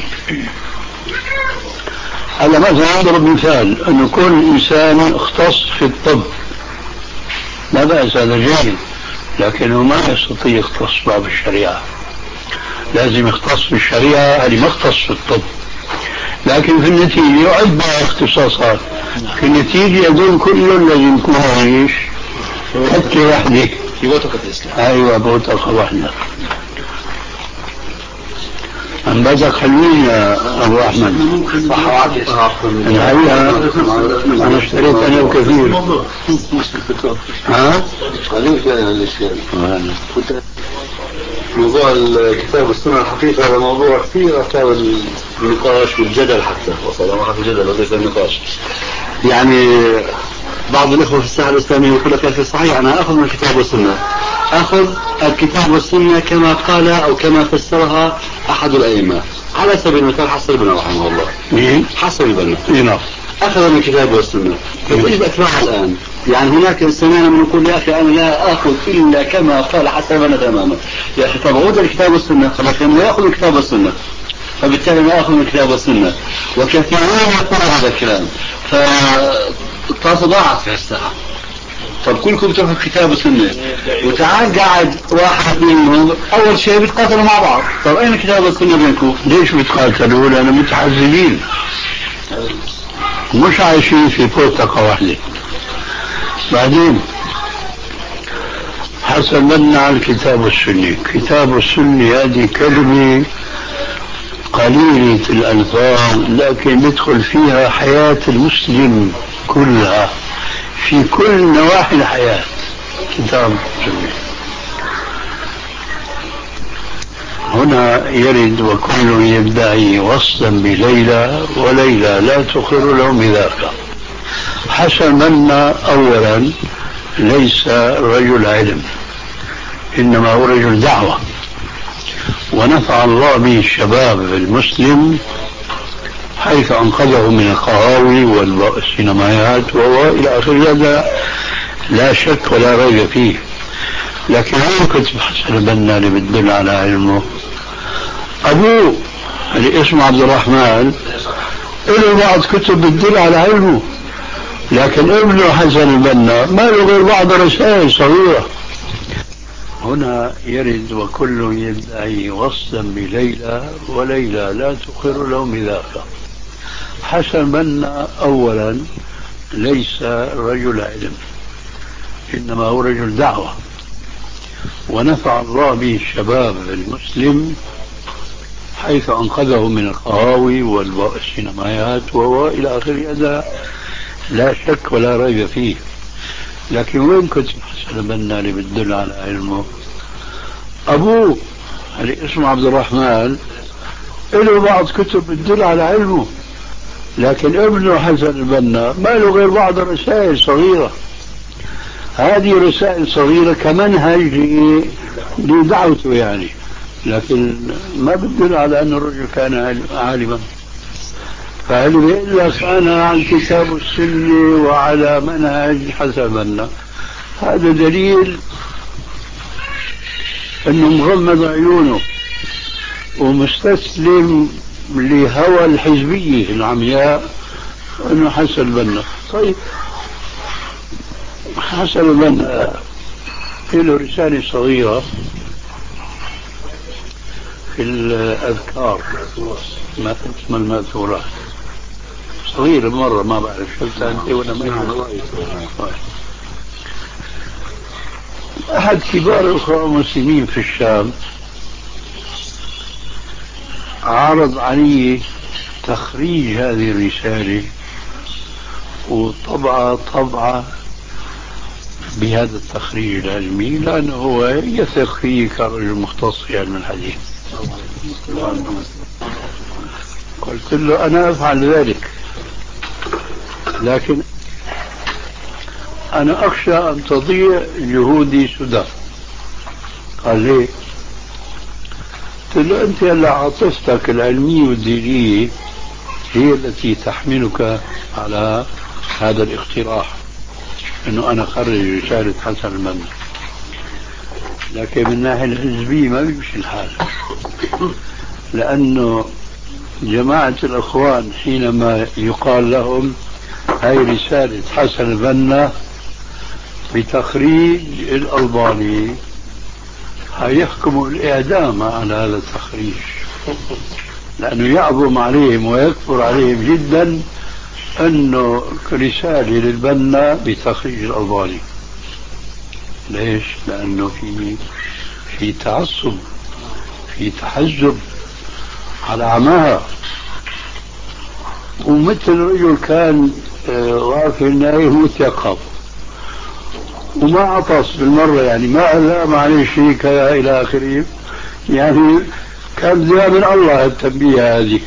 هذا مثلا أضرب مثال أن كل إنسان اختص في الطب، لا بأس، هذا جيد، لكنه ما يستطيع يختص باب الشريعة، لازم يختص في الشريعة اللي ما اختص في الطب، لكن في النتيجة يعد بها اختصاصات، في النتيجة يقول كل لازم يكون عايش حتى وحده في بوتقة الإسلام. أيوة بوتقة واحدة. أم بدك حلوين يا أبو أحمد؟ الحقيقة أنا اشتريت أنا وكثير. ها؟ موضوع الكتاب والسنة الحقيقة هذا موضوع كثير أثار النقاش والجدل، حتى وصل مرحلة الجدل وليس النقاش. يعني بعض الإخوة في الساحة الإسلامية يقول لك في الصحيح أنا أخذ من الكتاب والسنة، أخذ الكتاب والسنة كما قال أو كما فسرها أحد الأئمة، على سبيل المثال حسن البنا رحمه الله. مين؟ حسن البنا. نعم. أخذ من الكتاب والسنة، فيجب أتباعها الآن. يعني هناك سمعنا من يقول يا أخي أنا لا أخذ إلا كما قال حسن البنا تماما. يا أخي طب عود الكتاب والسنة، خلاص يعني يأخذ الكتاب والسنة، فبالتالي ما أخذ من الكتاب والسنة، وكثيرون يقولون هذا الكلام، فالطاسة ضاعت في الساعة. طب كلكم بتروحوا الكتاب والسنة، وتعال قاعد واحد منهم أول شيء بيتقاتلوا مع بعض. طب أين الكتاب والسنة بينكم؟ ليش بيتقاتلوا؟ لأنه متحزبين، مش عايشين في بوتقة واحدة. بعدين حسبنا على الكتاب والسنة. كتاب والسنة هذه كلمة قليلة الألفاظ، لكن يدخل فيها حياة المسلم كلها في كل نواحي الحياة. كتاب والسنة هنا يرد وكل يدعي وصلا بليلى وليلى لا تقر له بذاك. حسبنا أولا ليس رجل علم، إنما هو رجل دعوة، ونفع الله به الشباب المسلم حيث أنقذه من القهاوي والسينمائيات وهو إلى آخر هذا لا شك ولا ريب فيه. لكن هو كتب حسن البنا اللي بتدل على علمه. أبوه اللي اسمه عبد الرحمن له بعض كتب بتدل على علمه، لكن ابنه حسن البنا ما له غير بعض رسائل صغيرة. هنا يرد وكل يدعي وصلا بليلى وليلى لا تقر له بذاك. حسن البنا أولا ليس رجل علم، إنما هو رجل دعوة، ونفع الله به الشباب المسلم حيث أنقذه من القهاوي والسينمائيات وهو إلى آخر هذا لا شك ولا ريب فيه. لكن وين كتب حسن البنا اللي بتدل على علمه؟ أبوه اللي اسمه عبد الرحمن له بعض كتب بتدل على علمه، لكن ابنه حسن البنا ما له غير بعض رسائل صغيرة. هذه رسائل صغيرة كمنهج لدعوته يعني، لكن ما بتدل على أن الرجل كان عالما. فهل بيقول لك أنا عن كتاب السنة وعلى منهج حسن البنا، هذا دليل أنه مغمض عيونه ومستسلم لهوى الحزبية العمياء أنه حسن البنا. طيب حسن البنا له رسالة صغيرة في الأذكار ما اسمها الماثورات، صغيرة مرة ما بعرف شو سنتي ولا ما. أحد كبار الأخوة المسلمين في الشام عرض علي تخريج هذه الرسالة وطبعة طبعة بهذا التخريج العلمي، لأنه هو يثق فيه كرجل مختص في علم الحديث. قلت له أنا أفعل ذلك، لكن أنا أخشى أن تضيع جهودي سدى. قال لي؟ قلت له أنت هلا عاطفتك العلمية والدينية هي التي تحملك على هذا الاقتراح أنه أنا أخرج رسالة حسن البنا، لكن من الناحية الحزبية ما بيمشي الحال، لأنه جماعة الأخوان حينما يقال لهم هاي رسالة حسن البنا بتخريج الألباني هيحكموا الإعدام على هذا التخريج، لأنه يعظم عليهم ويكفر عليهم جدا أنه رسالة للبنا بتخريج الألباني. ليش؟ لأنه في في تعصب، في تحزب على عماها، ومثل رجل كان غافل نايم متيقظ وما عطس بالمرة، يعني ما ألام عليه شيء كذا إلى آخره، يعني كان زي من الله التنبيه هذه.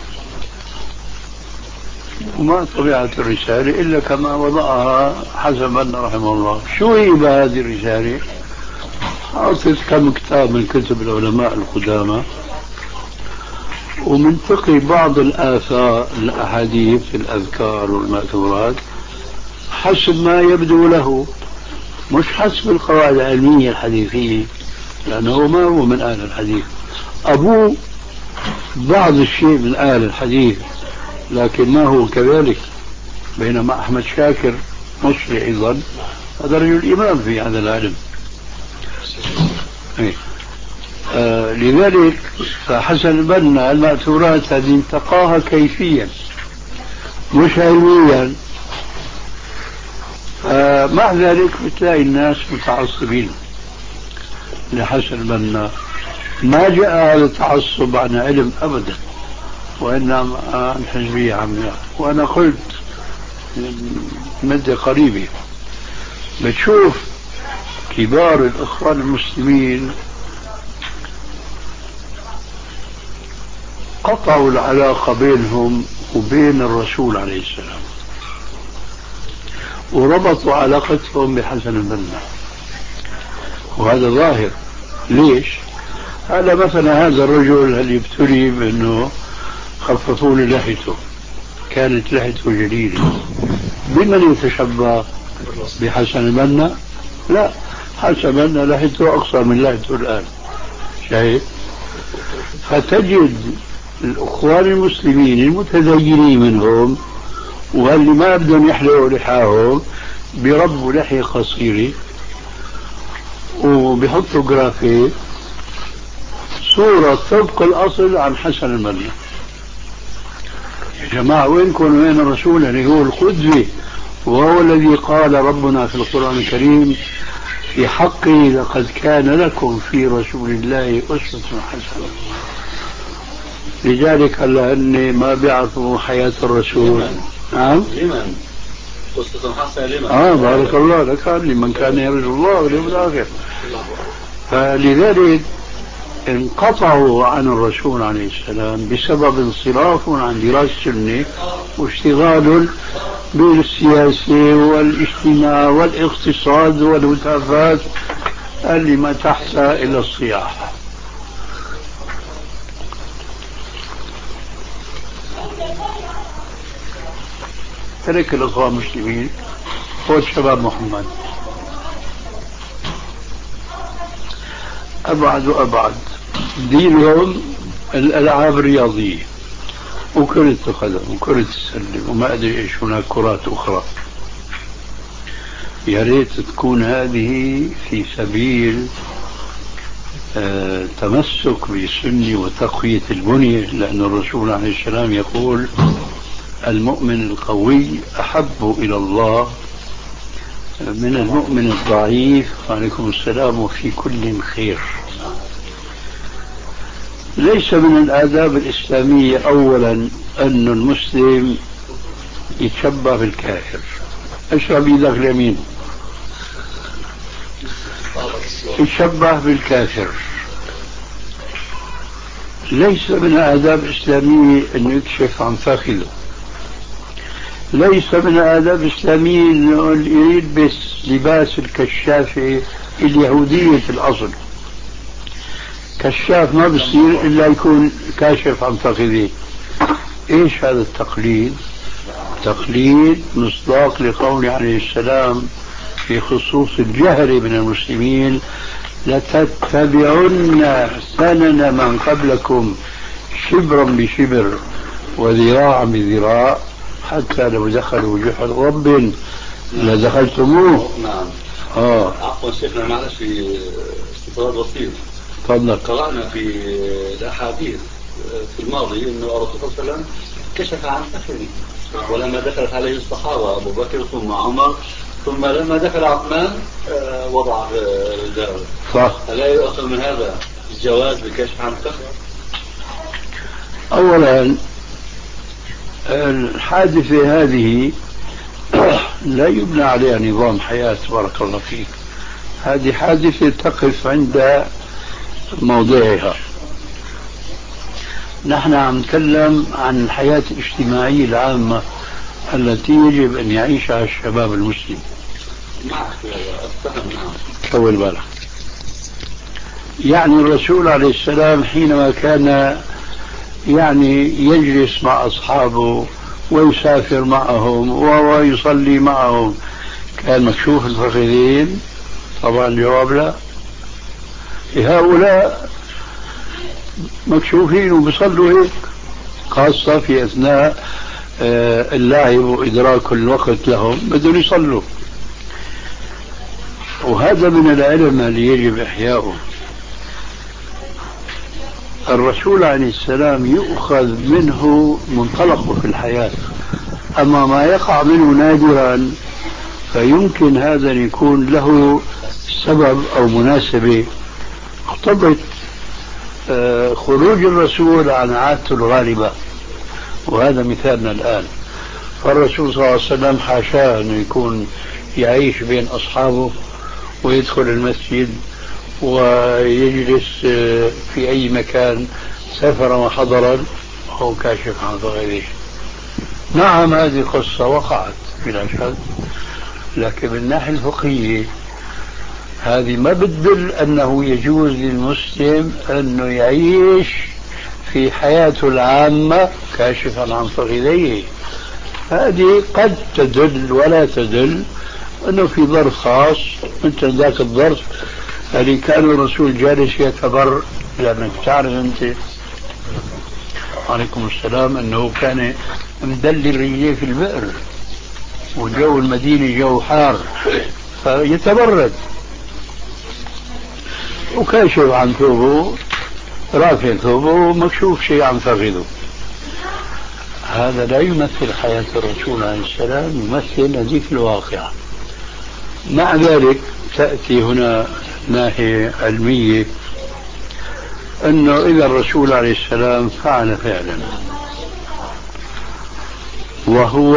وما طبيعة الرسالة إلا كما وضعها حسن البنا رحمه الله. شو هي بهذه الرسالة؟ حاطط كم كتاب من كتب العلماء القدامى، ومنتقي بعض الآثار الأحاديث الأذكار والمأثورات حسب ما يبدو له، مش حسب القواعد العلمية الحديثية، لأنه ما هو من أهل الحديث. أبوه بعض الشيء من أهل الحديث لكن ما هو كذلك. بينما أحمد شاكر مصري أيضا، هذا رجل إمام في هذا العلم. إيه. آه لذلك فحسن البنا المأثورات هذه انتقاها كيفيا مش علميا. آه مع ذلك بتلاقي الناس متعصبين لحسن البنا. ما جاء هذا التعصب عن علم أبدا، وإنما عن حزبية عمياء. وأنا قلت مدة قريبة بتشوف كبار الإخوان المسلمين قطعوا العلاقة بينهم وبين الرسول عليه السلام، وربطوا علاقتهم بحسن البنا، وهذا ظاهر. ليش؟ هذا مثلا هذا الرجل اللي ابتلي بأنه خففوا له لحيته، كانت لحيته جليلة، بمن يتشبه؟ بحسن البنا؟ لا، حسن البنا لحيته أقصر من لحيته الآن، شايف؟ فتجد الأخوان المسلمين المتدينين منهم واللي ما بدهم يحلقوا لحاهم بيربوا لحية قصيرة وبيحطوا جرافيك صورة طبق الأصل عن حسن البنا. يا جماعة وينكم وين الرسول اللي هو القدوة، وهو الذي قال ربنا في القرآن الكريم في حقه لقد كان لكم في رسول الله أسوة حسنة. لذلك هلا أني ما بيعرفوا حياة الرسول. نعم. لمن؟ أسوة حسنة لمن؟ آه بارك الله لك، لمن كان يرجو الله واليوم الآخر. فلذلك انقطعوا عن الرسول عليه السلام بسبب انصراف عن دراسة السنة واشتغال بالسياسة والاجتماع والاقتصاد والهتافات اللي ما تحتها إلا الصياح. ترك الأخوة المسلمين هو شباب محمد أبعد وأبعد. دينهم الألعاب الرياضية وكرة القدم وكرة السلة وما أدري إيش هناك كرات أخرى. يا ريت تكون هذه في سبيل آه تمسك بالسنة وتقوية البنية، لأن الرسول عليه السلام يقول المؤمن القوي أحب إلى الله من المؤمن الضعيف. وعليكم السلام. وفي كل خير. ليس من الآداب الإسلامية أولا أن المسلم يتشبه بالكافر. اشرب يدك اليمين. يتشبه بالكافر. ليس من الآداب الإسلامية أن يكشف عن فخذه. ليس من الآداب الإسلامية أن يلبس لباس الكشافة اليهودية في الأصل. كشاف ما بصير إلا يكون كاشف عن فخذه. إيش هذا التقليد؟ تقليد مصداق لقول عليه السلام في خصوص الجهل من المسلمين لتتبعن سنن من قبلكم شبرا بشبر وذراعا بذراع حتى لو دخلوا جحر رب لدخلتموه. نعم. اه عفوا شيخنا معلش في استطراد بسيط. تفضل. قرأنا في الأحاديث في الماضي أنه الرسول صلى الله عليه وسلم كشف عن فخذه، ولما دخلت عليه الصحابة أبو بكر ثم عمر ثم لما دخل عثمان وضع رداءه. صح. ألا يؤخذ من هذا الجواز بكشف عن الفخذ؟ أولا الحادثة هذه لا يبنى عليها نظام حياة بارك الله فيك. هذه حادثة تقف عند موضعها. نحن عم نتكلم عن الحياة الاجتماعية العامة التي يجب أن يعيشها الشباب المسلم. طول بالك. يعني الرسول عليه السلام حينما كان يعني يجلس مع أصحابه ويسافر معهم ويصلي معهم كان مكشوف الفخذين؟ طبعا الجواب لا. هؤلاء مكشوفين وبيصلوا هيك، خاصة في أثناء اللعب وإدراك الوقت لهم بدهم يصلوا. وهذا من العلم اللي يجب إحياؤه. الرسول عليه السلام يؤخذ منه منطلقه في الحياة، أما ما يقع منه نادرا فيمكن هذا أن يكون له سبب أو مناسبة اقتضت خروج الرسول عن عادته الغالبة، وهذا مثالنا الآن. فالرسول صلى الله عليه وسلم حاشاه أنه يكون يعيش بين أصحابه ويدخل المسجد ويجلس في أي مكان سفرا وحضرا هو كاشف عن ظاهره. نعم هذه قصة وقعت بلا شك، لكن من الناحية الفقهية هذه ما بتدل أنه يجوز للمسلم أنه يعيش في حياته العامة كاشفا عن فخذيه. هذه قد تدل ولا تدل أنه في ظرف خاص مثل ذاك الظرف اللي كان الرسول جالس يتبر، لأنك تعرف أنت عليكم السلام أنه كان مدلل رجليه في البئر وجو المدينة جو حار فيتبرد، وكاشف عن ثوبه رافع ثوبه مكشوف شيء عن فخذه. هذا لا يمثل حياة الرسول عليه السلام، يمثل هذيك الواقعة. مع ذلك تأتي هنا ناحية علمية، أنه إذا الرسول عليه السلام فعل فعلا وهو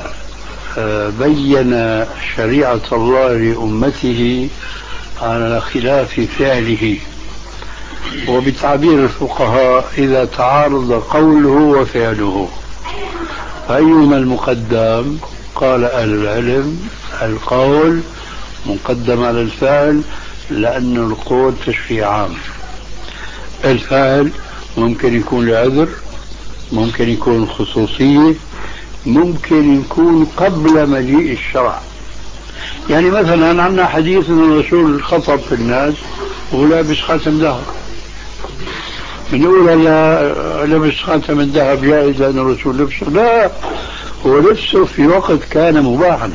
بين شريعة الله لأمته على خلاف فعله، وبتعبير الفقهاء إذا تعارض قوله وفعله فأيهما المقدم؟ قال أهل العلم القول مقدم على الفعل، لأن القول تشريع عام. الفعل ممكن يكون لعذر، ممكن يكون خصوصية، ممكن يكون قبل مجيء الشرع. يعني مثلا عندنا حديث أن الرسول خطب في الناس ولابس خاتم ذهب، بنقول لا لبس خاتم الذهب جائز لأن الرسول لبسه؟ لا، هو لبسه في وقت كان مباحا،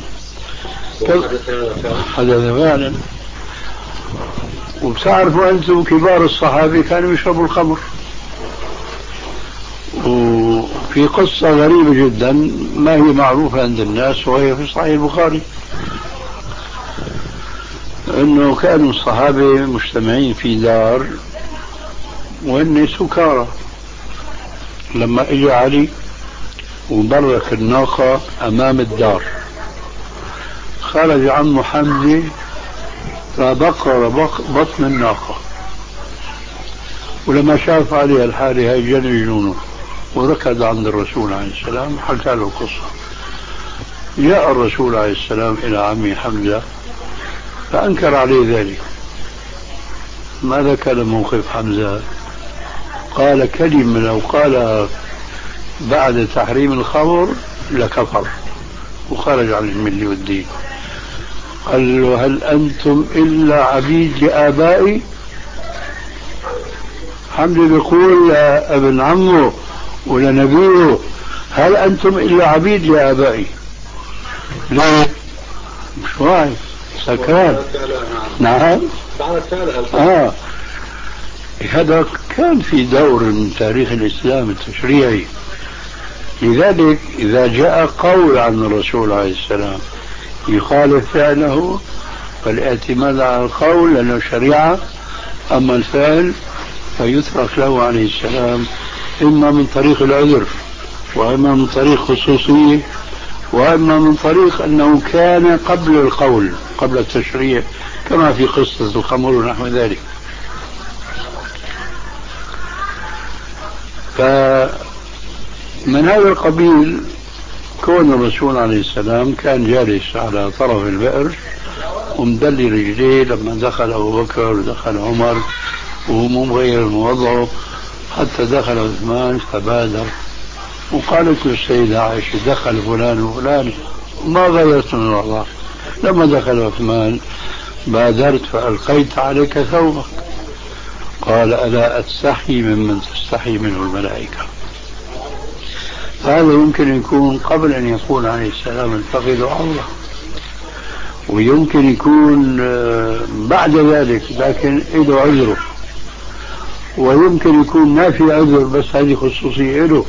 حدث فعلا. وبتعرفوا أنتم كبار الصحابة كانوا يشربوا الخمر. وفي قصة غريبة جدا ما هي معروفة عند الناس وهي في صحيح البخاري، أنه كانوا الصحابة مجتمعين في دار وإن سكارى، لما إجى علي وبرك الناقة أمام الدار خرج عمه حمزة فبقر بطن الناقة، ولما شاف عليها الحالة هاي جن جنونه وركض عند الرسول عليه السلام حكى له القصة. جاء الرسول عليه السلام إلى عمي حمزة فأنكر عليه ذلك. ماذا كان موقف حمزة؟ قال كلمة لو قال بعد تحريم الخمر لكفر وخرج عن الملة والدين. قال له هل أنتم إلا عبيد لآبائي؟ حمزة بيقول ابن عمه ولنبيه هل أنتم إلا عبيد لآبائي؟ لا مش واعي سكران. نعم آه. هذا كان في دور من تاريخ الإسلام التشريعي. لذلك إذا جاء قول عن الرسول عليه السلام يخالف فعله فالاعتماد على القول لأنه شريعة، أما الفعل فيترك له عليه السلام إما من طريق العذر وإما من طريق خصوصية وإما من طريق أنه كان قبل القول قبل التشريع، كما في قصة الخمر ونحو ذلك. فمن هذا القبيل كون الرسول عليه السلام كان جالس على طرف البئر ومدلي رجليه لما دخل أبو بكر ودخل عمر وهو مغير من وضعه، حتى دخل عثمان فبادر وقالت السيدة عائشة دخل فلان وفلان ما غيرت من الوضع. لما دخل عثمان بادرت فألقيت عليك ثوبك. قال ألا أستحي ممن تستحي منه الملائكة. هذا يمكن يكون قبل أن يقول عليه السلام الفخذ عورة، ويمكن يكون بعد ذلك لكن له عذره، ويمكن يكون ما في عذر بس هذه خصوصية له.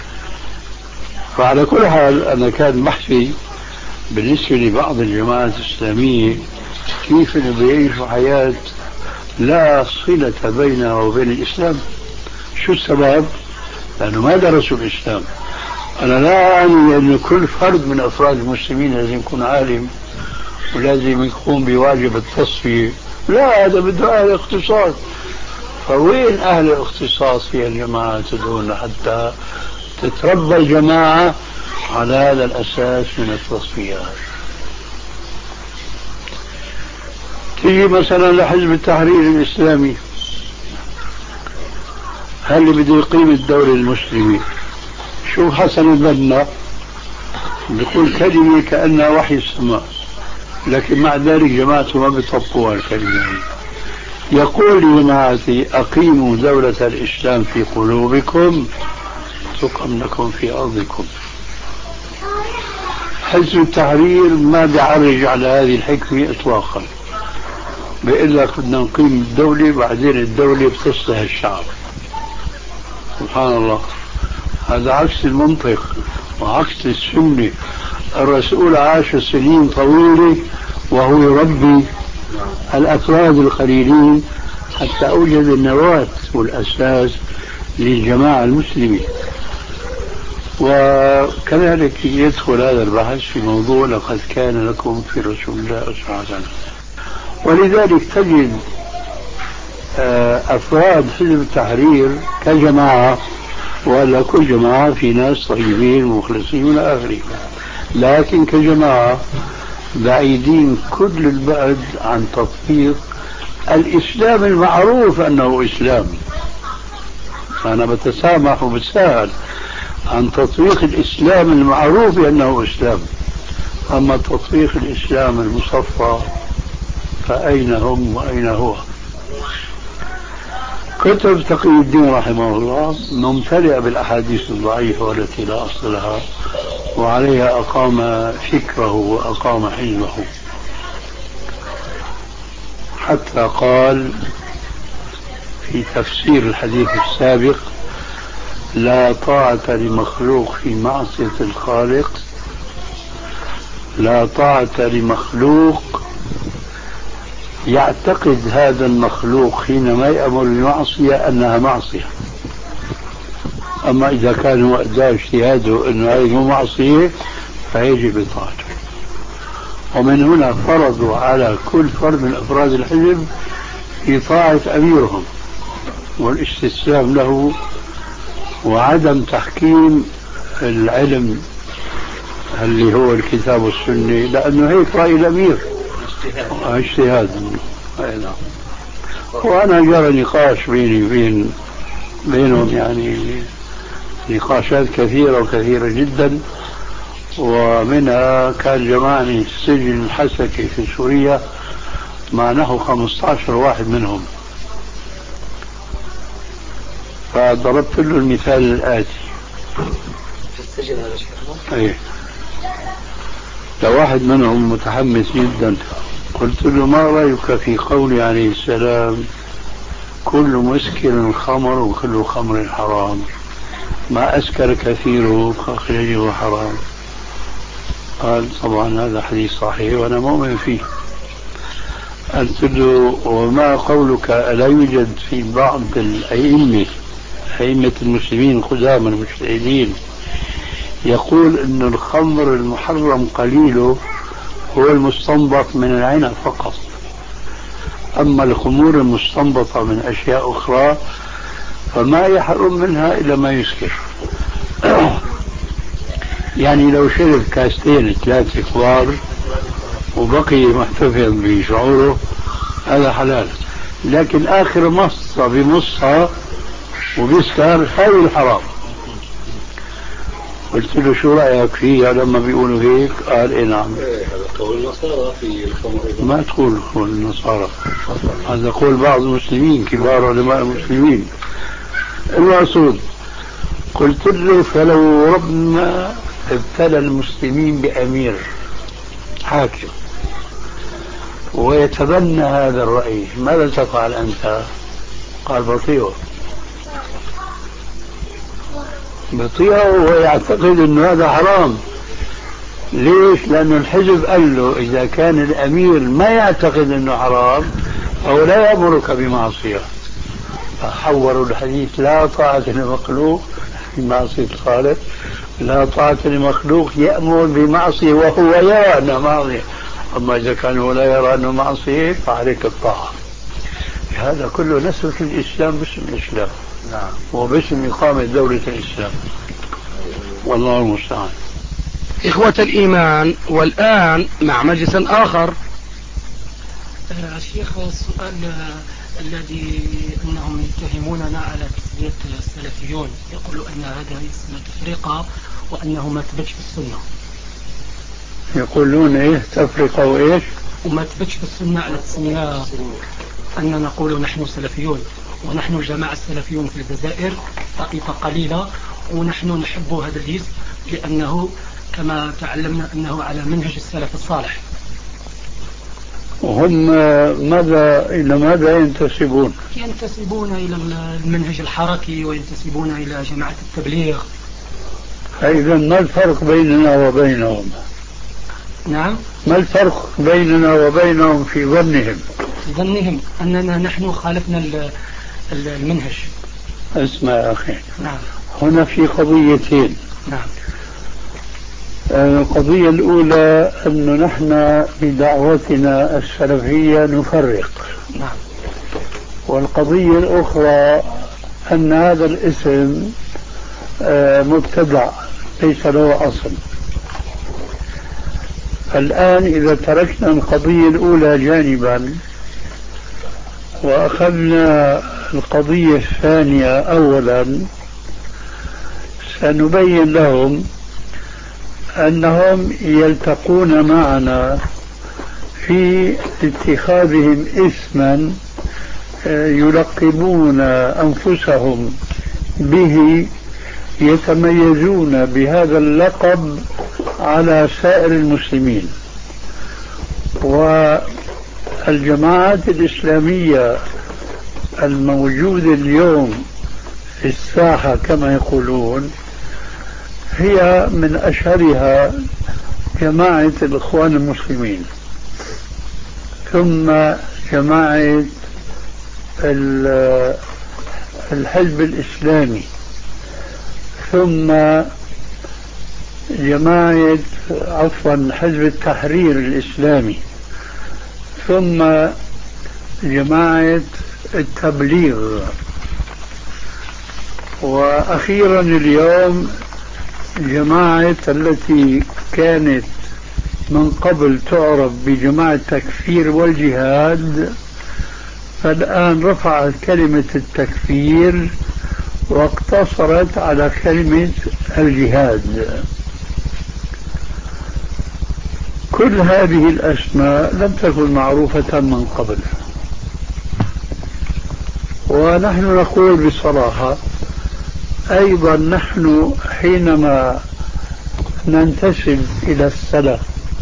فعلى كل حال أنا كان بحثي بالنسبة لبعض الجماعات الإسلامية كيف بيعيشوا حياة لا صلة بينها وبين الإسلام. شو السبب؟ لأنه ما درسوا الإسلام. أنا لا أعني أن كل فرد من أفراد المسلمين لازم يكون عالم ولازم يقوم بواجب التصفية، لا، هذا بده أهل اختصاص. فوين أهل الاختصاص في الجماعة تدعون حتى تتربى الجماعة على هذا الأساس من التصفيات؟ تيجي مثلا لحزب التحرير الإسلامي، هل اللي بده يقيم الدولة المسلمة؟ شوف حسن البنا بيقول كلمة كأنها وحي السماء، لكن مع ذلك جماعته ما بيطبقوها الكلمة. يقول لجماعتي أقيموا دولة الإسلام في قلوبكم تقم لكم في أرضكم. حزب التحرير ما بيعرج على هذه الحكمة إطلاقا، بيقول لك بدنا نقيم الدولة بعدين الدولة بتصلح الشعب. سبحان الله، هذا عكس المنطق وعكس السنة. الرسول عاش سنين طويلة وهو يربي الأفراد القليلين حتى أوجد النواة والأساس للجماعة المسلمة. وكذلك يدخل هذا البحث في موضوع لقد كان لكم في رسول الله أسوة حسنة. ولذلك تجد أفراد حزب التحرير كجماعة، ولا كل جماعة في ناس طيبين مخلصين إلى آخره، لكن كجماعة بعيدين كل البعد عن تطبيق الإسلام المعروف أنه إسلام. أنا بتسامح وبتساهل عن تطبيق الإسلام المعروف أنه إسلام، أما تطبيق الإسلام المصفى فأين هم وأين هو؟ كتب تقي الدين رحمه الله ممتلئة بالأحاديث الضعيفة والتي لا أصل لها، وعليها أقام فكره وأقام حزبه، حتى قال في تفسير الحديث السابق: لا طاعة لمخلوق في معصية الخالق، لا طاعة لمخلوق يعتقد هذا المخلوق حينما يأمر بمعصية أنها معصية، أما إذا كان هو أدى اجتهاده أنه هذه معصية فيجب طاعته. ومن هنا فرضوا على كل فرد من أفراد الحزب إطاعة أميرهم والاستسلام له وعدم تحكيم العلم اللي هو الكتاب والسنة، لأنه هيك رأي الأمير اجتهاد. وأنا جرى نقاش بيني وبين بينهم، يعني نقاشات كثيرة وكثيرة جدا، ومنها كان جمعني السجن الحسكي في سوريا مع نحو خمسة عشر واحد منهم. فضربت له المثال الآتي في السجن هذا شيخنا؟ ايه، لواحد منهم متحمس جدا قلت له: ما رأيك في قول عليه السلام: كل مسكر خمر وكل خمر حرام، ما أسكر كثيره فأخرجه حرام؟ قال: طبعا هذا حديث صحيح وأنا مؤمن فيه. قلت له: وما قولك ألا يوجد في بعض الأئمة أئمة المسلمين القدامى المجتهدين يقول أن الخمر المحرم قليله هو المستنبط من العنب فقط، أما الخمور المستنبطة من أشياء أخرى فما يحرم منها إلا ما يسكر. يعني لو شرب كاستين ثلاثة كبار وبقي محتفظ بشعوره هذا حلال، لكن آخر مصة بمصها وبيسكر هذا الحرام. قلت له شو رأيك فيها لما بيقولوا هيك؟ قال إيه نعم. هذا قول النصارى في الخمر أيضا. ما تقول قول النصارى، هذا قول بعض المسلمين كبار علماء المسلمين. المقصود قلت له فلو ربنا ابتلى المسلمين بأمير حاكم ويتبنى هذا الرأي ماذا تفعل أنت؟ قال بطيئه بطيئه ويعتقد أنه هذا حرام. ليش؟ لأنه الحزب قال له إذا كان الأمير ما يعتقد أنه حرام أو لا يأمرك بمعصية. فحوروا الحديث لا طاعة لمخلوق في معصية الخالق، لا طاعة لمخلوق يأمر بمعصية وهو يرى أنه معصية، أما إذا كان هو لا يرى أنه معصية فعليك الطاعة. هذا كله نسبة الإسلام باسم الإسلام. نعم. وباسم إقامة دولة الإسلام. والله المستعان. إخوة الإيمان، والآن مع مجلس آخر. الشيخ السؤال الذي أنهم يتهموننا على تسمية السلفيون، يقولوا أن هذا اسم تفرقة وأنه ما ثبتش في السنة. يقولون إيه تفرقة وإيش؟ وما ثبتش في السنة على التسمية، أن نقول نحن سلفيون، ونحن جماعة السلفيون في الجزائر طائفة قليلة، ونحن نحب هذا الاسم لأنه كما تعلمنا أنه على منهج السلف الصالح. وهم ماذا إلى ماذا ينتسبون؟ ينتسبون إلى المنهج الحركي وينتسبون إلى جماعة التبليغ. إذا ما الفرق بيننا وبينهم؟ نعم. ما الفرق بيننا وبينهم في ظنهم؟ في ظنهم أننا نحن خالفنا المنهج. اسمع يا أخي. نعم. هنا في قضيتين. نعم. القضية الأولى أن نحن بدعوتنا السلفية نفرق. نعم. والقضية الأخرى أن هذا الاسم مبتدع ليس له أصل. الآن إذا تركنا القضية الأولى جانبا وأخذنا القضية الثانية أولا، سنبين لهم أنهم يلتقون معنا في اتخاذهم اسما يلقبون أنفسهم به، يتميزون بهذا اللقب على سائر المسلمين. والجماعات الإسلامية الموجودة اليوم في الساحة كما يقولون هي من أشهرها جماعة الإخوان المسلمين، ثم جماعة الحزب الإسلامي، ثم جماعة عفوا حزب التحرير الإسلامي، ثم جماعة التبليغ، وأخيرا اليوم جماعة التي كانت من قبل تعرف بجماعة التكفير والجهاد، فالآن رفعت كلمة التكفير واقتصرت على كلمة الجهاد. كل هذه الأسماء لم تكن معروفة من قبل، ونحن نقول بصراحة أيضا نحن حينما ننتسب إلى السلف،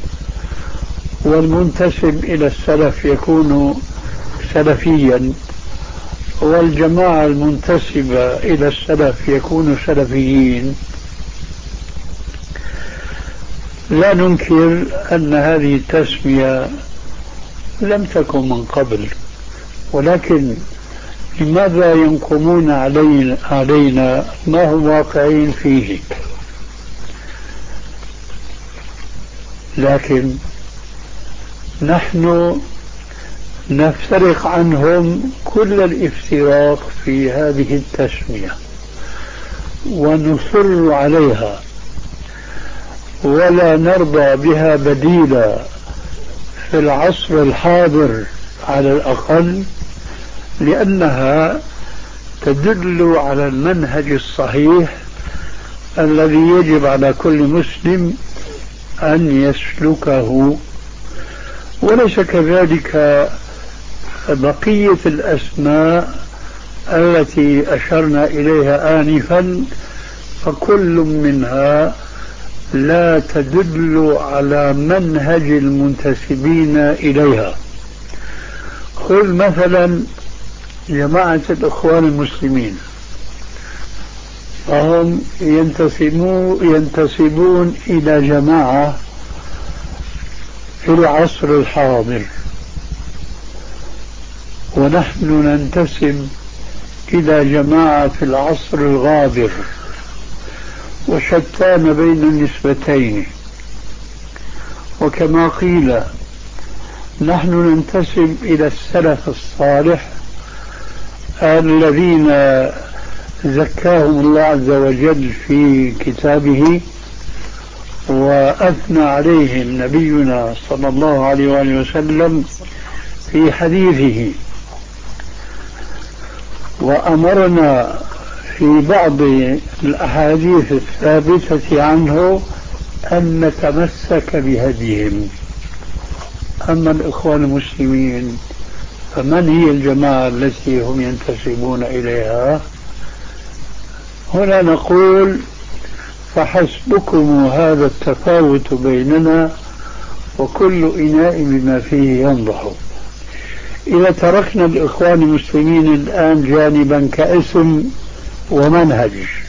والمنتسب إلى السلف يكون سلفيا، والجماعة المنتسبة إلى السلف يكون سلفيين، لا ننكر أن هذه التسمية لم تكن من قبل، ولكن لماذا ينقمون علينا, علينا ما هم واقعين فيه؟ لكن نحن نفترق عنهم كل الافتراق في هذه التسمية ونصر عليها ولا نرضى بها بديلا في العصر الحاضر على الأقل، لأنها تدل على المنهج الصحيح الذي يجب على كل مسلم أن يسلكه، وليس كذلك بقية الأسماء التي أشرنا إليها آنفا، فكل منها لا تدل على منهج المنتسبين إليها. خذ مثلا جماعة الإخوان المسلمين، فهم ينتسبون إلى جماعة في العصر الحاضر، ونحن ننتسب إلى جماعة في العصر الغابر، وشتان بين النسبتين. وكما قيل نحن ننتسب إلى السلف الصالح الذين زكاهم الله عز وجل في كتابه وأثنى عليهم نبينا صلى الله عليه وآله وسلم في حديثه، وأمرنا في بعض الأحاديث الثابتة عنه أن نتمسك بهديهم. أما الإخوان المسلمين فمن هي الجماعة التي هم ينتسبون إليها؟ هنا نقول فحسبكم هذا التفاوت بيننا وكل إناء بما فيه ينضح. إذا تركنا الإخوان المسلمين الآن جانبا كاسم ومنهج،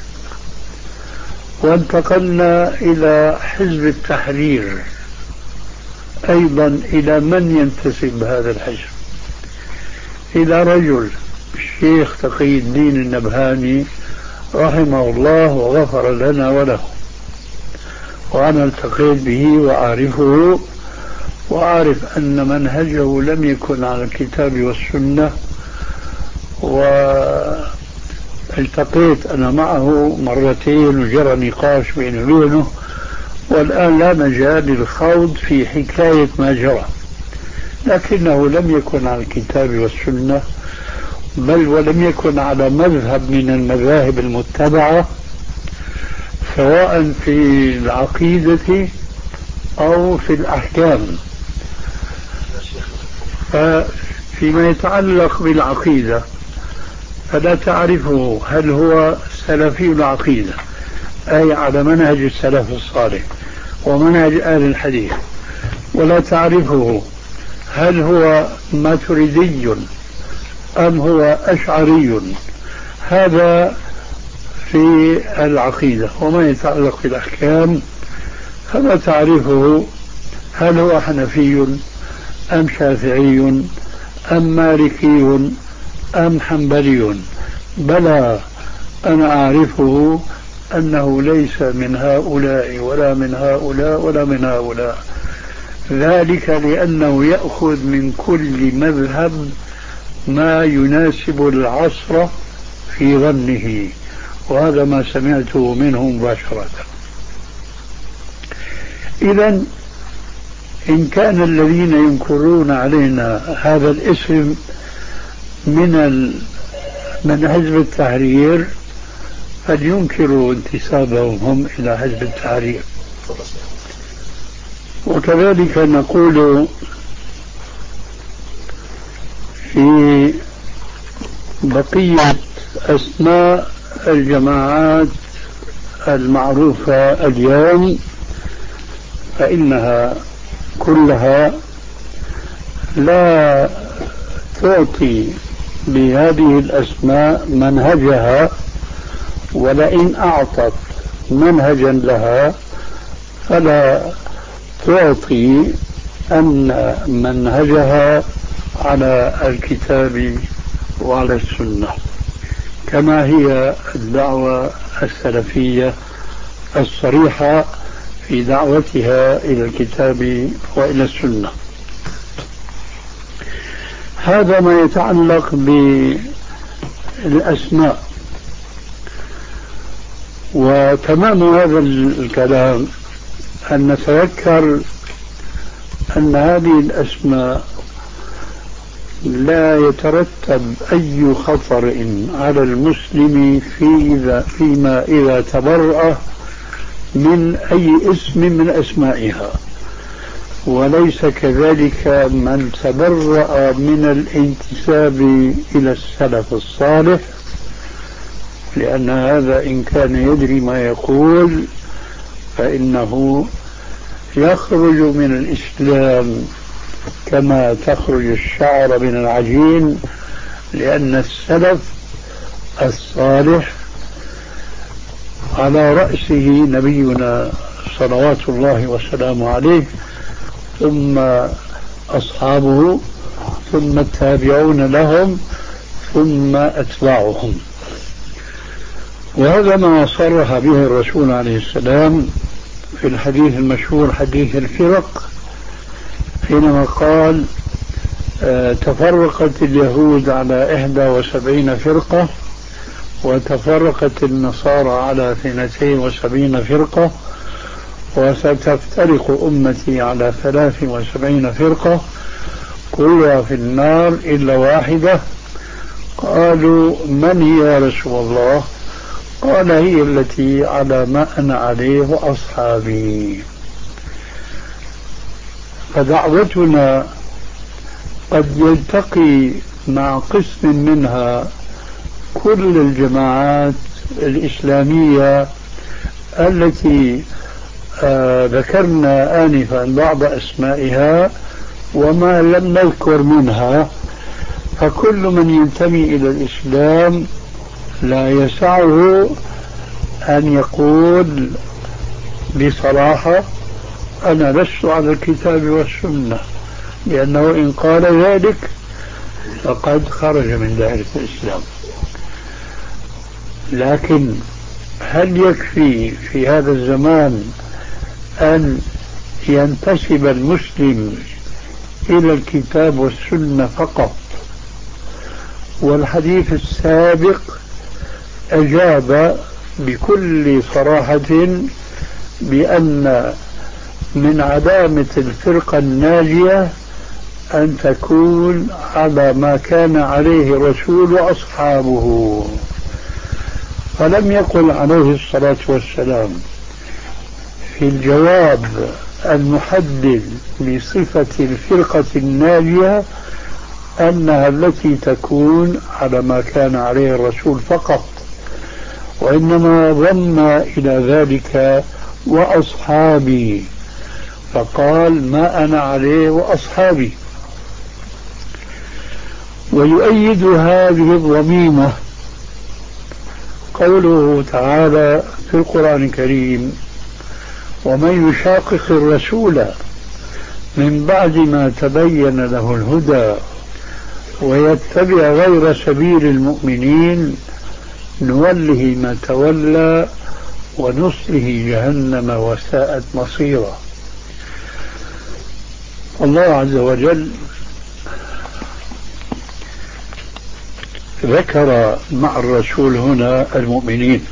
وانتقلنا إلى حزب التحرير، أيضا إلى من ينتسب هذا الحزب؟ إلى رجل الشيخ تقي الدين النبهاني رحمه الله وغفر لنا وله، وأنا التقيت به وأعرفه، وأعرف أن منهجه لم يكن على الكتاب والسنة، والتقيت أنا معه مرتين وجرى نقاش بيني وبينه، والآن لا مجال للخوض في حكاية ما جرى، لكنه لم يكن على الكتاب والسنة، بل ولم يكن على مذهب من المذاهب المتبعة سواء في العقيدة أو في الأحكام. فيما يتعلق بالعقيدة فلا تعرفه هل هو سلفي العقيدة أي على منهج السلف الصالح ومنهج أهل الحديث، ولا تعرفه هل هو ماتريدي أم هو أشعري، هذا في العقيدة. وما يتعلق بالأحكام فلا تعرفه هل هو حنفي أم شافعي أم مالكي أم حنبلي، بلى أنا أعرفه أنه ليس من هؤلاء ولا من هؤلاء ولا من هؤلاء، ذلك لأنه يأخذ من كل مذهب ما يناسب العصر في ظنه، وهذا ما سمعته منه مباشرة. إذن إن كان الذين ينكرون علينا هذا الاسم من من حزب التحرير فلينكروا انتسابهم هم إلى حزب التحرير. وكذلك نقول في بقية أسماء الجماعات المعروفة اليوم، فإنها كلها لا تعطي بهذه الأسماء منهجها، ولئن أعطت منهجا لها فلا تعطي أن منهجها على الكتاب وعلى السنة، كما هي الدعوة السلفية الصريحة في دعوتها إلى الكتاب وإلى السنة. هذا ما يتعلق بالأسماء. وتمام هذا الكلام أن نتذكر أن هذه الأسماء لا يترتب أي خطر على المسلم في فيما إذا تبرأ من أي اسم من أسمائها، وليس كذلك من تبرأ من الانتساب إلى السلف الصالح، لأن هذا إن كان يدري ما يقول فإنه يخرج من الإسلام كما تخرج الشعر من العجين، لأن السلف الصالح على رأسه نبينا صلوات الله وسلامه عليه، ثم أصحابه، ثم التابعون لهم، ثم أتباعهم. وهذا ما صرح به الرسول عليه السلام في الحديث المشهور حديث الفرق، حينما قال تفرقت اليهود على إحدى وسبعين فرقة، وتفرقت النصارى على اثنتين وسبعين فرقة، وستفترق أمتي على ثلاث وسبعين فرقة كلها في النار إلا واحدة. قالوا من هي يا رسول الله؟ قال هي التي على ما أنا عليه وأصحابي. فدعوتنا قد يلتقي مع قسم منها كل الجماعات الإسلامية التي آه ذكرنا آنفا بعض أسمائها وما لم نذكر منها، فكل من ينتمي إلى الإسلام لا يسعه أن يقول بصراحة أنا لست على الكتاب والسنة، لأنه إن قال ذلك فقد خرج من دائرة الإسلام. لكن هل يكفي في هذا الزمان أن ينتسب المسلم إلى الكتاب والسنة فقط؟ والحديث السابق أجاب بكل صراحة بأن من علامة الفرقة الناجية أن تكون على ما كان عليه الرسول وأصحابه. فلم يقل عليه الصلاة والسلام في الجواب المحدد لصفة الفرقة الناجية أنها التي تكون على ما كان عليه الرسول فقط، وإنما ضم إلى ذلك وأصحابي، فقال ما أنا عليه وأصحابي. ويؤيد هذه الضميمة قوله تعالى في القرآن الكريم ومن يشاقق الرسول من بعد ما تبين له الهدى ويتبع غير سبيل المؤمنين نوله ما تولى ونصله جهنم وساءت مصيرا. الله عز وجل ذكر مع الرسول هنا المؤمنين،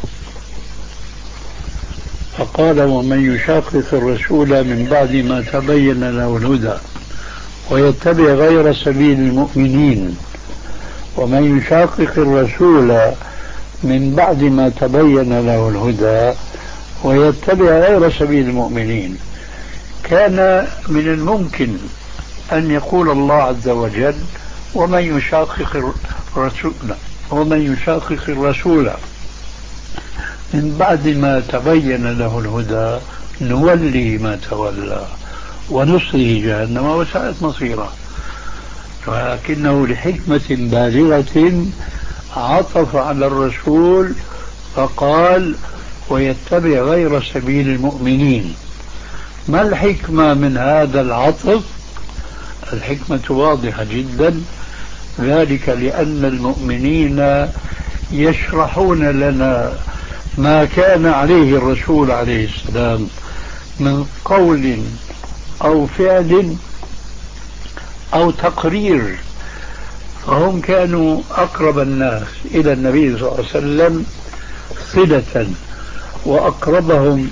فقال ومن يشاقق الرسول من بعد ما تبين له الهدى ويتبع غير سبيل المؤمنين. ومن يشاقق الرسول من بعد ما تبين له الهدى ويتبع غير سبيل المؤمنين، كان من الممكن أن يقول الله عز وجل ومن يشاقق الرسول ومن يشاقق الرسول من بعد ما تبين له الهدى نولي ما تولى ونصله جهنم وساءت مصيرا. ولكنه لحكمة بالغة عطف على الرسول فقال ويتبع غير سبيل المؤمنين. ما الحكمة من هذا العطف؟ الحكمة واضحة جدا، ذلك لأن المؤمنين يشرحون لنا ما كان عليه الرسول عليه السلام من قول أو فعل أو تقرير، فهم كانوا أقرب الناس إلى النبي صلى الله عليه وسلم صلة وأقربهم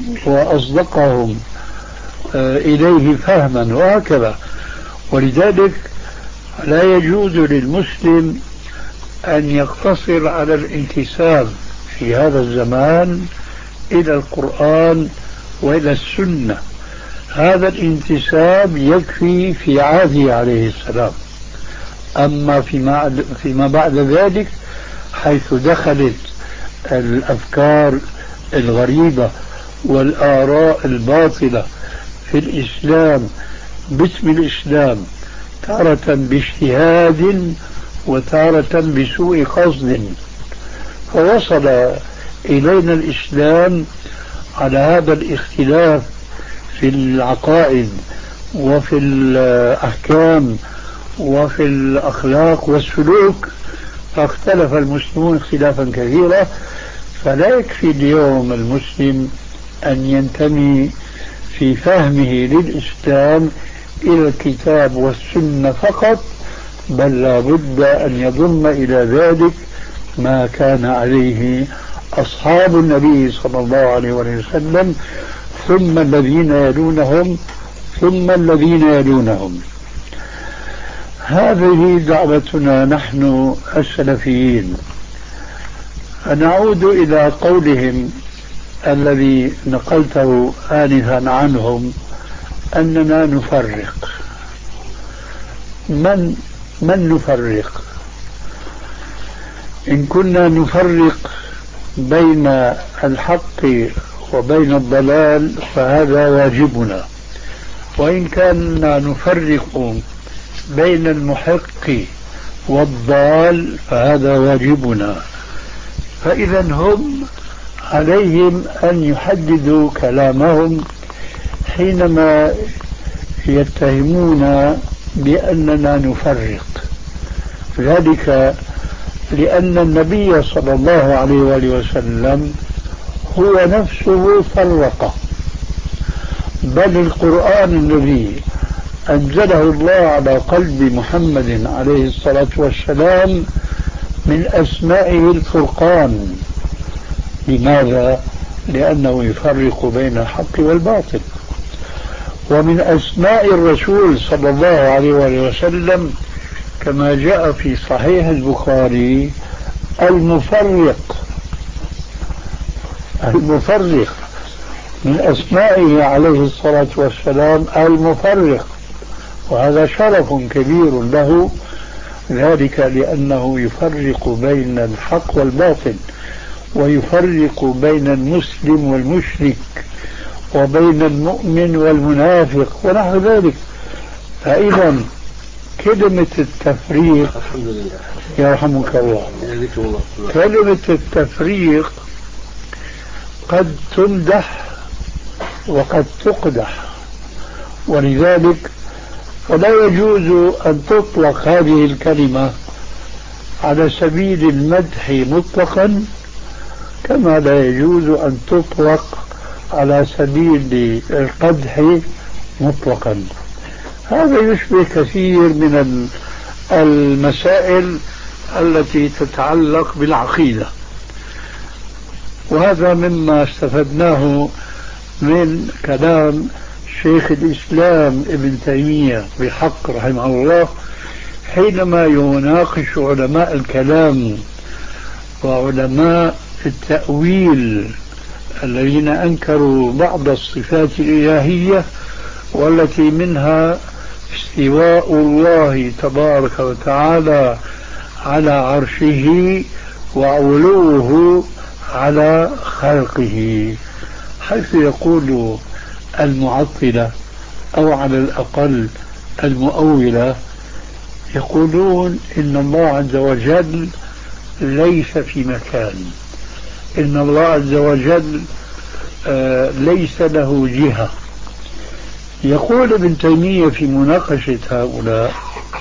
وأصدقهم إليه فهما وهكذا. ولذلك لا يجوز للمسلم أن يقتصر على الانتساب في هذا الزمان إلى القرآن وإلى السنة. هذا الانتساب يكفي في عهده عليه السلام. أما فيما, فيما بعد ذلك حيث دخلت الأفكار الغريبة والآراء الباطلة في الإسلام باسم الإسلام، تارة باجتهاد وتارة بسوء قصد، فوصل إلينا الإسلام على هذا الاختلاف في العقائد وفي الأحكام وفي الأخلاق والسلوك، فاختلف المسلمون اختلافا كثيرا. فلا يكفي اليوم المسلم أن ينتمي في فهمه للإسلام إلى الكتاب والسنة فقط، بل لا بد أن يضم إلى ذلك ما كان عليه أصحاب النبي صلى الله عليه وسلم، ثم الذين يلونهم ثم الذين يلونهم. هذه دعوتنا نحن السلفيين. نعود إلى قولهم الذي نقلته آنفا عنهم أننا نفرق. من من نفرق؟ إن كنا نفرق بين الحق وبين الضلال فهذا واجبنا، وإن كنا نفرق بين المحق والضال فهذا واجبنا. فإذا هم عليهم أن يحددوا كلامهم حينما يتهمون بأننا نفرق، ذلك لأن النبي صلى الله عليه وآله وسلم هو نفسه فرق، بل القرآن الذي أنزله الله على قلب محمد عليه الصلاة والسلام من أسمائه الفرقان. لماذا؟ لأنه يفرق بين الحق والباطل. ومن أسماء الرسول صلى الله عليه وآله وسلم كما جاء في صحيح البخاري المفرق. المفرق من أسمائه عليه الصلاة والسلام المفرق، وهذا شرف كبير له، ذلك لأنه يفرق بين الحق والباطل، ويفرق بين المسلم والمشرك، وبين المؤمن والمنافق ونحو ذلك. فإذا كلمة التفريق يرحمك الله، كلمة التفريق قد تمدح وقد تقدح، ولذلك فلا يجوز أن تطلق هذه الكلمة على سبيل المدح مطلقا، كما لا يجوز أن تطلق على سبيل القدح مطلقا. هذا يشبه كثير من المسائل التي تتعلق بالعقيدة، وهذا مما استفدناه من كلام شيخ الإسلام ابن تيمية بحق رحمه الله حينما يناقش علماء الكلام وعلماء التأويل الذين أنكروا بعض الصفات الإلهية، والتي منها استواء الله تبارك وتعالى على عرشه وعلوه على خلقه، حيث يقول المعطلة أو على الأقل المؤولة يقولون إن الله عز وجل ليس في مكان، إن الله عز وجل آه ليس له جهة. يقول ابن تيمية في مناقشة هؤلاء: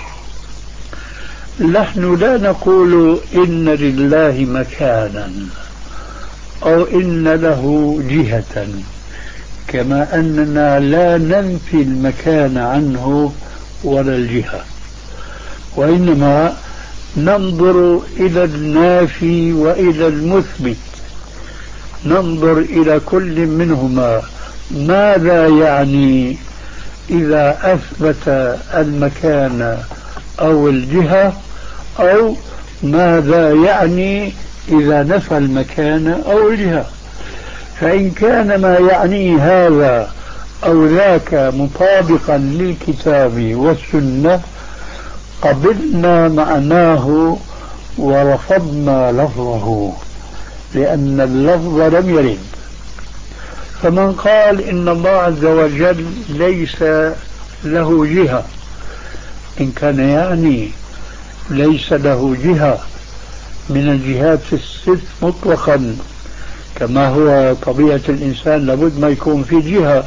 نحن لا نقول إن لله مكانا أو إن له جهة، كما أننا لا ننفي المكان عنه ولا الجهة، وإنما ننظر إلى النافي وإلى المثبت، ننظر إلى كل منهما ماذا يعني إذا أثبت المكان أو الجهة، أو ماذا يعني إذا نفى المكان أو الجهة. فإن كان ما يعني هذا أو ذاك مطابقا للكتاب والسنة قبلنا معناه ورفضنا لفظه، لأن اللفظ لم يرد. فمن قال إن الله عز وجل ليس له جهة، إن كان يعني ليس له جهة من الجهات الست مطلقا كما هو طبيعة الإنسان لابد ما يكون في جهة،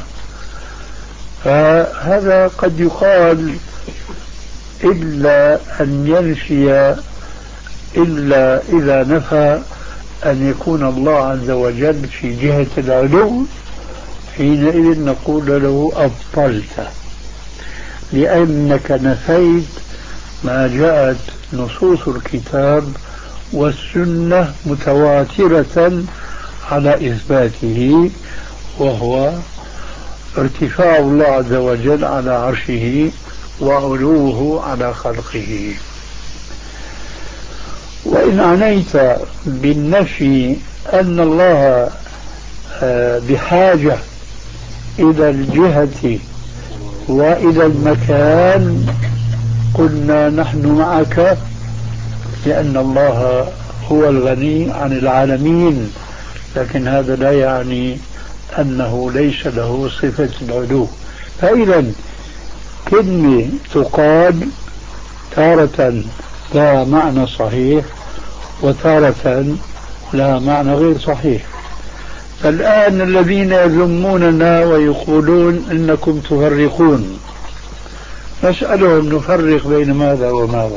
فهذا قد يقال إلا أن ينفي، إلا إذا نفى أن يكون الله عز وجل في جهة العلو، حينئذ نقول له أبطلت، لأنك نفيت ما جاءت نصوص الكتاب والسنة متواترة على إثباته، وهو ارتفاع الله عز وجل على عرشه وعلوه على خلقه. وإن عنيت بالنفي أن الله بحاجة إلى الجهة وإلى المكان، قلنا نحن معك، لأن الله هو الغني عن العالمين، لكن هذا لا يعني أنه ليس له صفة العلو. فإذا كلمة تقال تارة لا معنى صحيح وتارة لا معنى غير صحيح. فالآن الذين يذموننا ويقولون إنكم تفرقون، نسألهم نفرق بين ماذا وماذا؟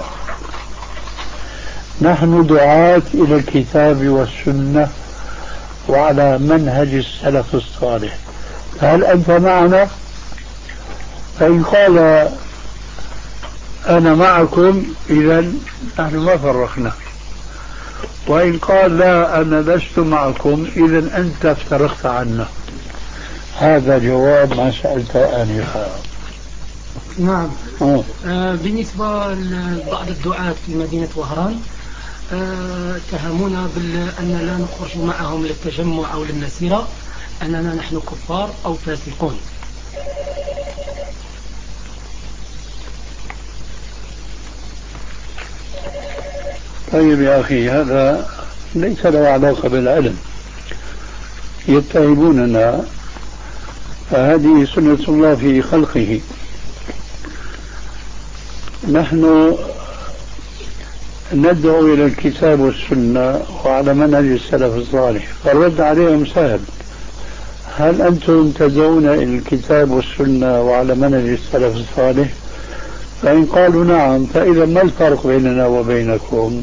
نحن دعاة إلى الكتاب والسنة وعلى منهج السلف الصالح، فهل أنت معنا؟ فإن قال أنا معكم إذن نحن ما فرقنا، وإن قال لا أنا لست معكم إذن أنت افترقت عنا. هذا جواب ما سألت آنفا. نعم. آه. آه بالنسبة لبعض الدعاة في مدينة وهران آه اتهمونا بأننا لا نخرج معهم للتجمع أو للمسيرة، أننا نحن كفار أو فاسقون. طيب يا أخي، هذا ليس له علاقة بالعلم، يتهموننا، فهذه سنة الله في خلقه. نحن ندعو إلى الكتاب والسنة وعلى منهج السلف الصالح، فالرد عليهم سهل: هل أنتم تدعون إلى الكتاب والسنة وعلى منهج السلف الصالح؟ فإن قالوا نعم، فإذا ما الفرق بيننا وبينكم؟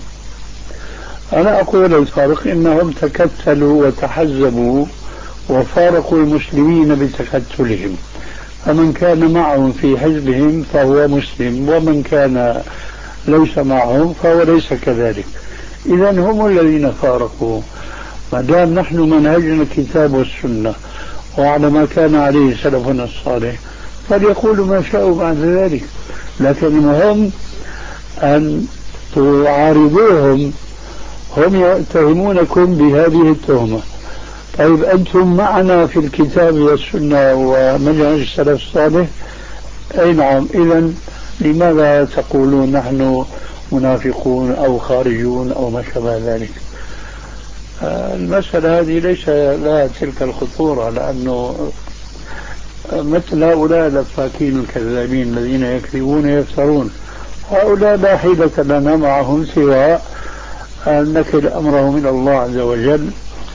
أنا أقول الفرق إنهم تكتلوا وتحزبوا وفارقوا المسلمين بتكتلهم، فمن كان معهم في حزبهم فهو مسلم، ومن كان ليس معهم فهو ليس كذلك. إذا هم الذين فارقوا. ما دام نحن منهجنا الكتاب والسنة وعلى ما كان عليه سلفنا الصالح فليقولوا ما شاءوا بعد ذلك، لكن المهم أن تعارضوهم. هم يتهمونكم بهذه التهمة. طيب أنتم معنا في الكتاب والسنة ومنهج السلف الصالح؟ أي نعم. إذن لماذا تقولون نحن منافقون أو خارجون أو ما شابه ذلك؟ المسألة هذه ليس لها تلك الخطورة، لأنه مثل هؤلاء الأفاكين الكذابين الذين يكذبون يفترون، هؤلاء لا حيلة لنا معهم سوى أن نكل أمرهم إلى الله عز وجل،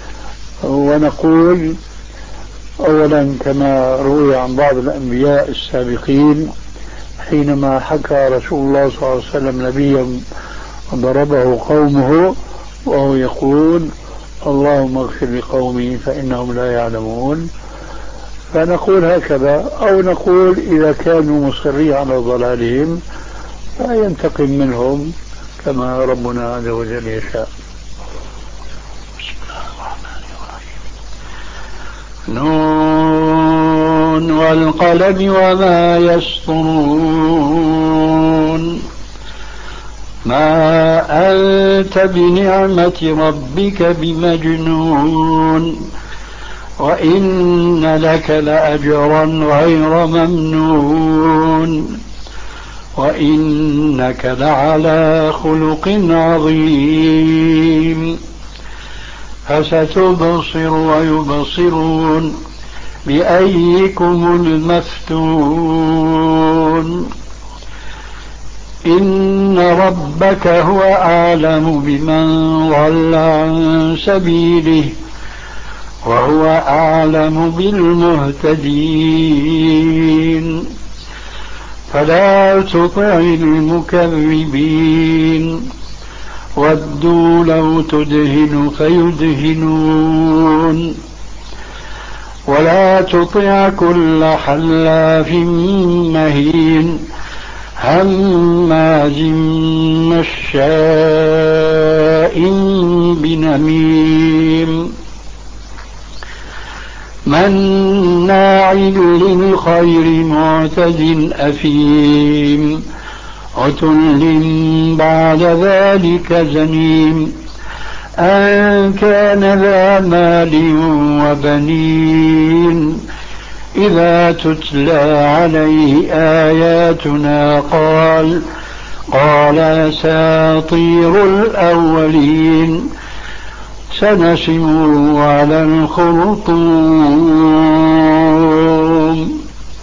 ونقول أولا كما روي عن بعض الأنبياء السابقين حينما حكى رسول الله صلى الله عليه وسلم نبيا ضربه قومه وهو يقول اللهم اغفر لقومي فإنهم لا يعلمون، فنقول هكذا. أو نقول إذا كانوا مصرين على ضلالهم فينتقم منهم كما ربنا عز وجل يشاء. بسم الله الرحمن الرحيم. نون والقلم وما يسطرون. ما أنت بنعمة ربك بمجنون وإن لك لأجرا غير ممنون وإنك لعلى خلق عظيم فستبصر ويبصرون بأيكم المفتون إن ربك هو أعلم بمن ضل عن سبيله وهو أعلم بالمهتدين فلا تطع المكذبين ودوا لو تدهن فيدهنون ولا تطع كل حلاف مهين هماز مشاء بنميم مناع للخير معتد أثيم عتل بعد ذلك زنيم أن كان ذا مال وبنين إذا تتلى عليه آياتنا قال قال أساطير الأولين سنسمه على الخرطوم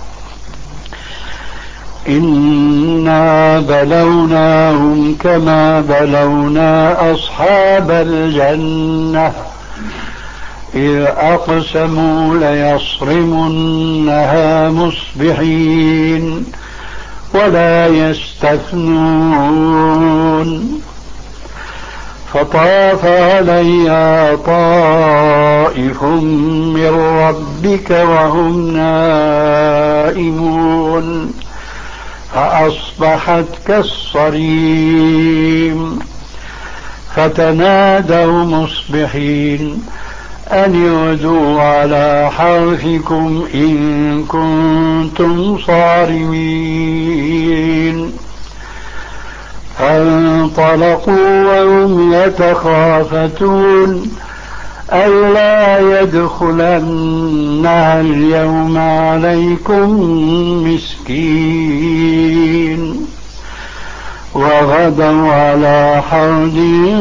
إنا بلوناهم كما بلونا أصحاب الجنة إذ أقسموا ليصرمنها مصبحين ولا يستثنون فطاف عليها طائف من ربك وهم نائمون فأصبحت كالصريم فتنادوا مصبحين أن اغدوا على حرثكم إن كنتم صارمين فانطلقوا وهم يتخافتون ألا يدخلنها اليوم عليكم مسكين وغدوا على حرد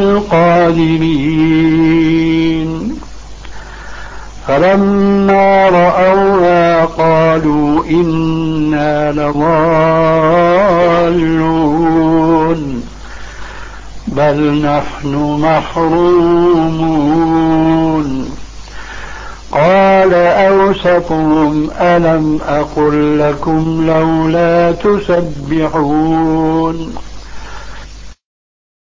قادرين فلما رأوها قالوا إنا لضالون بل نحن محرومون قال أوسطهم ألم أقل لكم لولا تسبحون